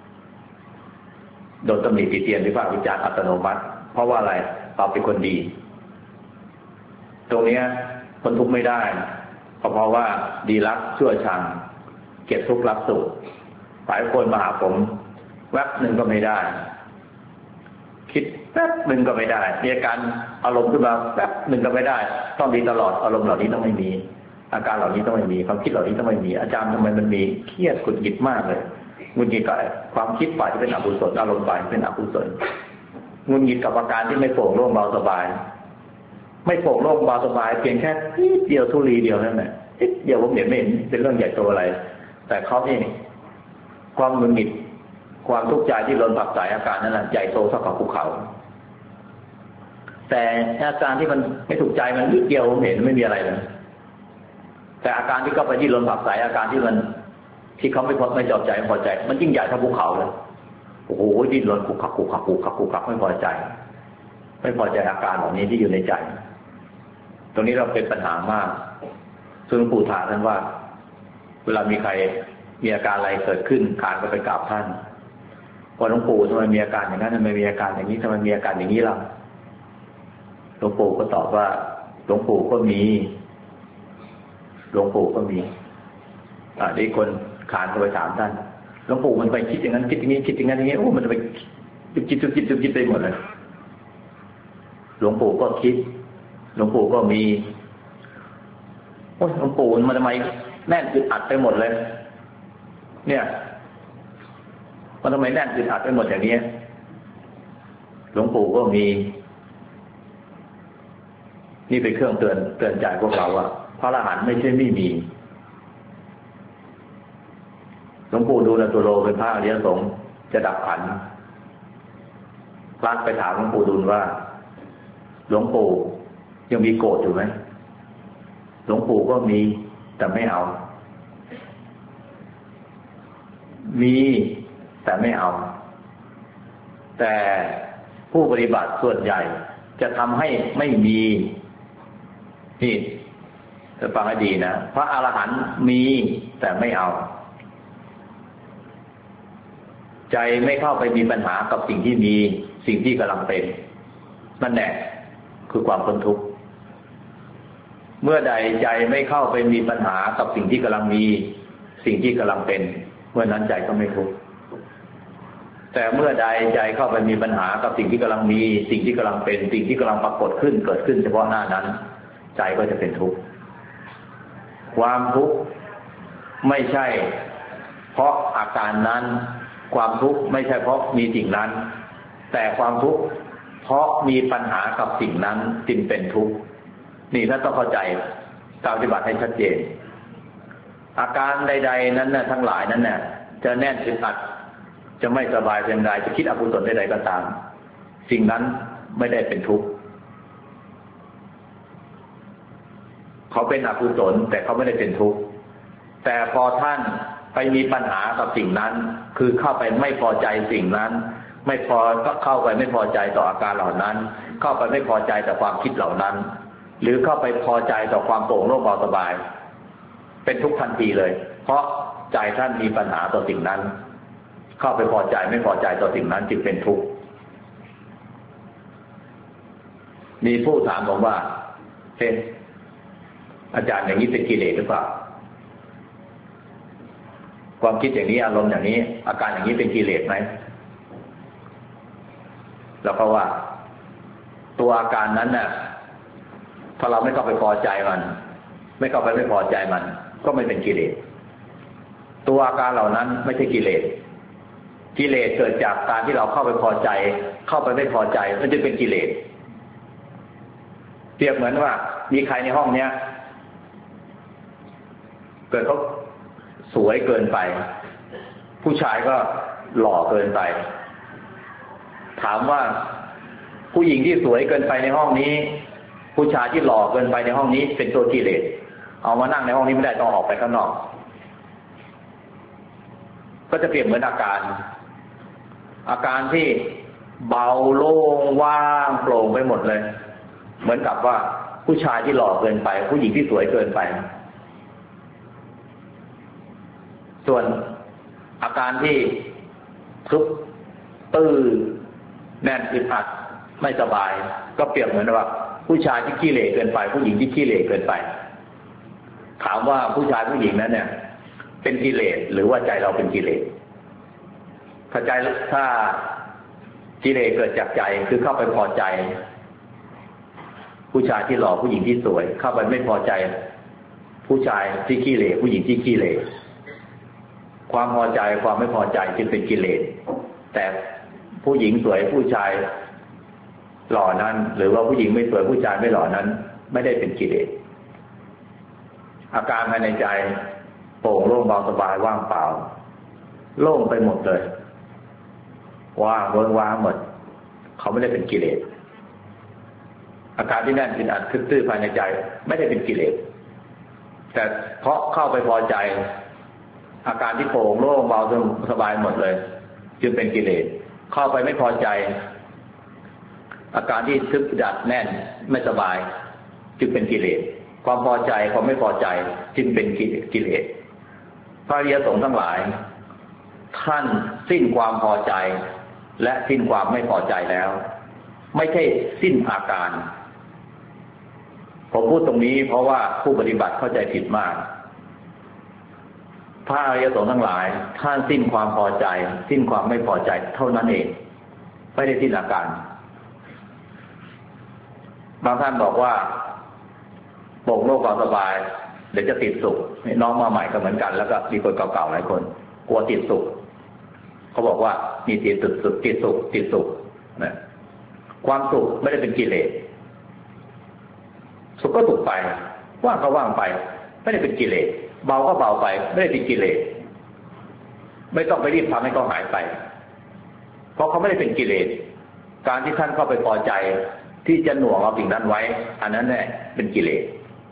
โดนตำหนิติเตียนวิพากษ์วิจารณ์อัตโนมัติเพราะว่าอะไรเราเป็นคนดีตรงนี้คนทุกข์ไม่ได้เพราะว่าดีรักชั่วชังเกลียดทุกข์รักสุขหลายคนมาหาผมแวบหนึ่งก็ไม่ได้คิดแป๊บหนึ่งก็ไม่ได้มีอาการอารมณ์ขึ้นมาแป๊บหนึ่งก็ไม่ได้ต้องดีตลอดอารมณ์เหล่านี้ต้องไม่มีอาการเหล่านี้ต้องไม่มีความคิดเหล่านี้ต้องไม่มีอาจารย์ทำไมมันมีเครียดหงุดหงิดมากเลยหงุดหงิดกับความคิดฝ่ายที่เป็นอกุศลอารมณ์ฝ่ายที่เป็นอกุศลหงุดหงิดกับอาการที่ไม่โปร่งโล่งเบาสบายไม่โปร่งโล่งเบาสบายเพียงแค่นิดเดียวทุลีเดียวนั่นแหละนิดเดียวผมเห็นไม่เห็นเป็นเรื่องใหญ่โตอะไรแต่เขาเองความหงุดหงิดความทุกข์ใจที่ล้นผักสายอาการนั้นแหละใหญ่โตเท่ากับภูเขาแต่อาการที่มันไม่ถูกใจมันนิดเดียวผมเห็นไม่มีอะไรเลยแต่อาการที่เข้าไปที่ล้นผักสายอาการที่มันที่เขาไม่พอไม่ชอบใจไม่พอใจมันยิ่งใหญ่เท่าภูเขาเลยโอ้โหดิ้นรนขุกขักขุกขักขุกขักขุกขักไม่พอใจไม่พอใจอาการเหล่านี้ที่อยู่ในใจตรงนี้เราเป็นปัญหามากซึ่งหลวงปู่ถามท่านว่าเวลามีใครมีอาการอะไรเกิดขึ้นขานก็ไปกราบท่านว่าหลวงปู่ทำไมมีอาการอย่างนั้นทำไมมีอาการอย่างนี้ทำไมมีอาการอย่างนี้ล่ะหลวงปู่ก็ตอบว่าหลวงปู่ก็มีหลวงปู่ก็มีอ่าได้คนขานก็ไปถามท่านหลวงปู่มันไปคิดอย่างนั้นคิดอย่างนี้คิดอย่างนั้นอย่างนี้โอ้มันจะไปจุกจิตจุกจิตจุกจิตไปหมดเลยหลวงปู่ก็คิดหลวงปู่ก็มีโอ้ยหลวงปู่มันทำไมแน่นอึดอัดไปหมดเลยเนี่ยมันทำไมแน่นอึดอัดไปหมดอย่างนี้หลวงปู่ก็มีนี่เป็นเครื่องเตือนเตือนใจพวกเราว่าพระอรหันต์ไม่ใช่ไม่มีหลวงปู่ดูลตุโลเป็นพระอริยสงฆ์จะดับขันธ์พระไปถามหลวงปู่ดูลว่าหลวงปู่ยังมีโกรธอยู่ไหมหลวงปู่ก็มีแต่ไม่เอามีแต่ไม่เอาแต่ผู้ปฏิบัติส่วนใหญ่จะทำให้ไม่มีนี่จะฟังให้ดีนะพระอรหันต์มีแต่ไม่เอาใจไม่เข้าไปมีปัญหากับสิ่งที่มีสิ่งที่กำลังเป็นนั่นแหละคือความพ้นทุกข์เมื่อใดใจไม่เข้าไปมีปัญหากับสิ่งที่กำลังมีสิ่งที่กำลังเป็นเมื่อนั้นใจก็ไม่ทุกข์แต่เมื่อใดใจเข้าไปมีปัญหากับสิ่งที่กำลังมีสิ่งที่กำลังเป็นสิ่งที่กำลังปรากฏขึ้นเกิดขึ้นเฉพาะหน้านั้นใจก็จะเป็นทุกข์ความทุกข์ไม่ใช่เพราะอาการนั้นความทุกข์ไม่ใช่เพราะมีสิ่งนั้นแต่ความทุกข์เพราะมีปัญหากับสิ่งนั้นจึงเป็นทุกข์นี่ท่านต้องเข้าใจการปฏิบัติให้ชัดเจนอาการใดๆนั้นน่ะทั้งหลายนั้นน่ะจะแน่นอึดอัดจะไม่สบายเพียงใดจะคิดอกุศลใดๆก็ตามสิ่งนั้นไม่ได้เป็นทุกข์เขาเป็นอกุศลแต่เขาไม่ได้เป็นทุกข์แต่พอท่านไปมีปัญหากับสิ่งนั้นคือเข้าไปไม่พอใจสิ่งนั้นไม่พอก็เข้าไปไม่พอใจต่ออาการเหล่านั้นเข้าไปไม่พอใจต่อความคิดเหล่านั้นหรือเข้าไปพอใจต่อความโปร่งโล่งเบาสบายเป็นทุกข์ทันทีเลยเพราะใจท่านมีปัญหาต่อสิ่งนั้นเข้าไปพอใจไม่พอใจต่อสิ่งนั้นจึงเป็นทุกข์มีผู้ถามผมว่าเช่นอาจารย์อย่างนี้เป็นกิเลสหรือเปล่าความคิดอย่างนี้อารมณ์อย่างนี้อาการอย่างนี้เป็นกิเลสไหมแล้วก็ว่าตัวอาการนั้นน่ะถ้าเราไม่เข้าไปพอใจมันไม่เข้าไปไม่พอใจมันก็ไม่เป็นกิเลสตัวอาการเหล่านั้นไม่ใช่กิเลสกิเลสเกิดจากการที่เราเข้าไปพอใจเข้าไปไม่พอใจมันจะเป็นกิเลสเปรียบเหมือนว่ามีใครในห้องเนี้ยเกิดเขาสวยเกินไปผู้ชายก็หล่อเกินไปถามว่าผู้หญิงที่สวยเกินไปในห้องนี้ผู้ชายที่หล่อเกินไปในห้องนี้เป็นตัวกิเลสเอามานั่งในห้องนี้ไม่ได้ต้องออกไปข้างนอกก็จะเปรียบเหมือนอาการอาการที่เบาโล่งว่างโปร่งไปหมดเลยเหมือนกับว่าผู้ชายที่หล่อเกินไปผู้หญิงที่สวยเกินไปส่วนอาการที่ทุกข์ตื้อแน่นอึดอัดไม่สบายก็เปรียบเหมือนว่าผู้ชายที่ขี้เหร่เกินไปผู้หญิงที่ขี้เหร่เกินไปถามว่าผู้ชายผู้หญิงนั้นเนี่ยเป็นกิเลสหรือว่าใจเราเป็นกิเลสถ้าใจถ้ากิเลสเกิดจากใจคือเข้าไปพอใจผู้ชายที่หล่อผู้หญิงที่สวยเข้าไปไม่พอใจผู้ชายที่ขี้เหร่ผู้หญิงที่ขี้เหร่ความพอใจความไม่พอใจจึงเป็นกิเลสแต่ผู้หญิงสวยผู้ชายหล่อนั้นหรือว่าผู้หญิงไม่สวยผู้ชายไม่หล่อนั้นไม่ได้เป็นกิเลสอาการภายในใจโปร่งโล่งเบาสบายว่างเปล่าโล่งไปหมดเลยว่างเวิ้งว้างหมดเขาไม่ได้เป็นกิเลสอาการที่แน่นอึดอัดทึบตื้อภายในใจไม่ได้เป็นกิเลสแต่เพราะเข้าไปพอใจอาการที่โปร่งโล่งเบาสบายหมดเลยจึงเป็นกิเลสเข้าไปไม่พอใจอาการที่ทึบดัดแน่นไม่สบายจึงเป็นกิเลสความพอใจความไม่พอใจจึงเป็นกิเลสพระอริยสงฆ์ทั้งหลายท่านสิ้นความพอใจและสิ้นความไม่พอใจแล้วไม่ใช่สิ้นอาการผมพูดตรงนี้เพราะว่าผู้ปฏิบัติเข้าใจผิดมากพระอริยสงฆ์ทั้งหลายท่านสิ้นความพอใจสิ้นความไม่พอใจเท่านั้นเองไม่ได้สิ้นอาการบางท่านบอกว่าโปร่งโล่งสบายเดี๋ยวจะติดสุขน้องมาใหม่ก็เหมือนกันแล้วก็มีคนเก่าๆหลายคนกลัวติดสุขเขาบอกว่ามีติดสุขติดสุขติดสุขนะความสุขไม่ได้เป็นกิเลสสุขก็สุขไปว่างก็ว่างไปไม่ได้เป็นกิเลสเบาก็เบาไปไม่ได้เป็นกิเลสไม่ต้องไปรีบทำให้เขาหายไปเพราะเขาไม่ได้เป็นกิเลสการที่ท่านเข้าไปพอใจที่จะหน่วงเอาสิ่งนั้นไว้อันนั้นแหละเป็นกิเลส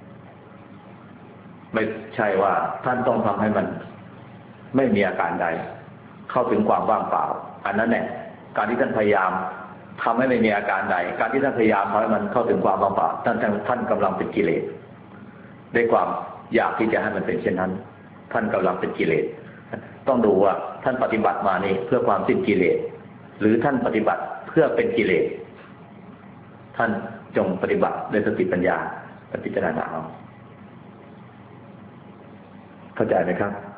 ไม่ใช่ว่าท่านต้องทำให้มันไม่มีอาการใดเข้าถึงความว่างเปล่าอันนั้นแหละการที่ท่านพยายามทำให้ไม่มีอาการใดการที่ท่านพยายามทำให้มันเข้าถึงความว่างเปล่าท่านท่านกำลังเป็นกิเลสด้วยความอยากที่จะให้มันเป็นเช่นนั้นท่านกำลังเป็นกิเลสต้องดูว่าท่านปฏิบัติมานี่เพื่อความสิ้นกิเลสหรือท่านปฏิบัติเพื่อเป็นกิเลสท่านจงปฏิบัติด้วยสติปัญญาพิจารณาเอาเข้าใจไหมครับ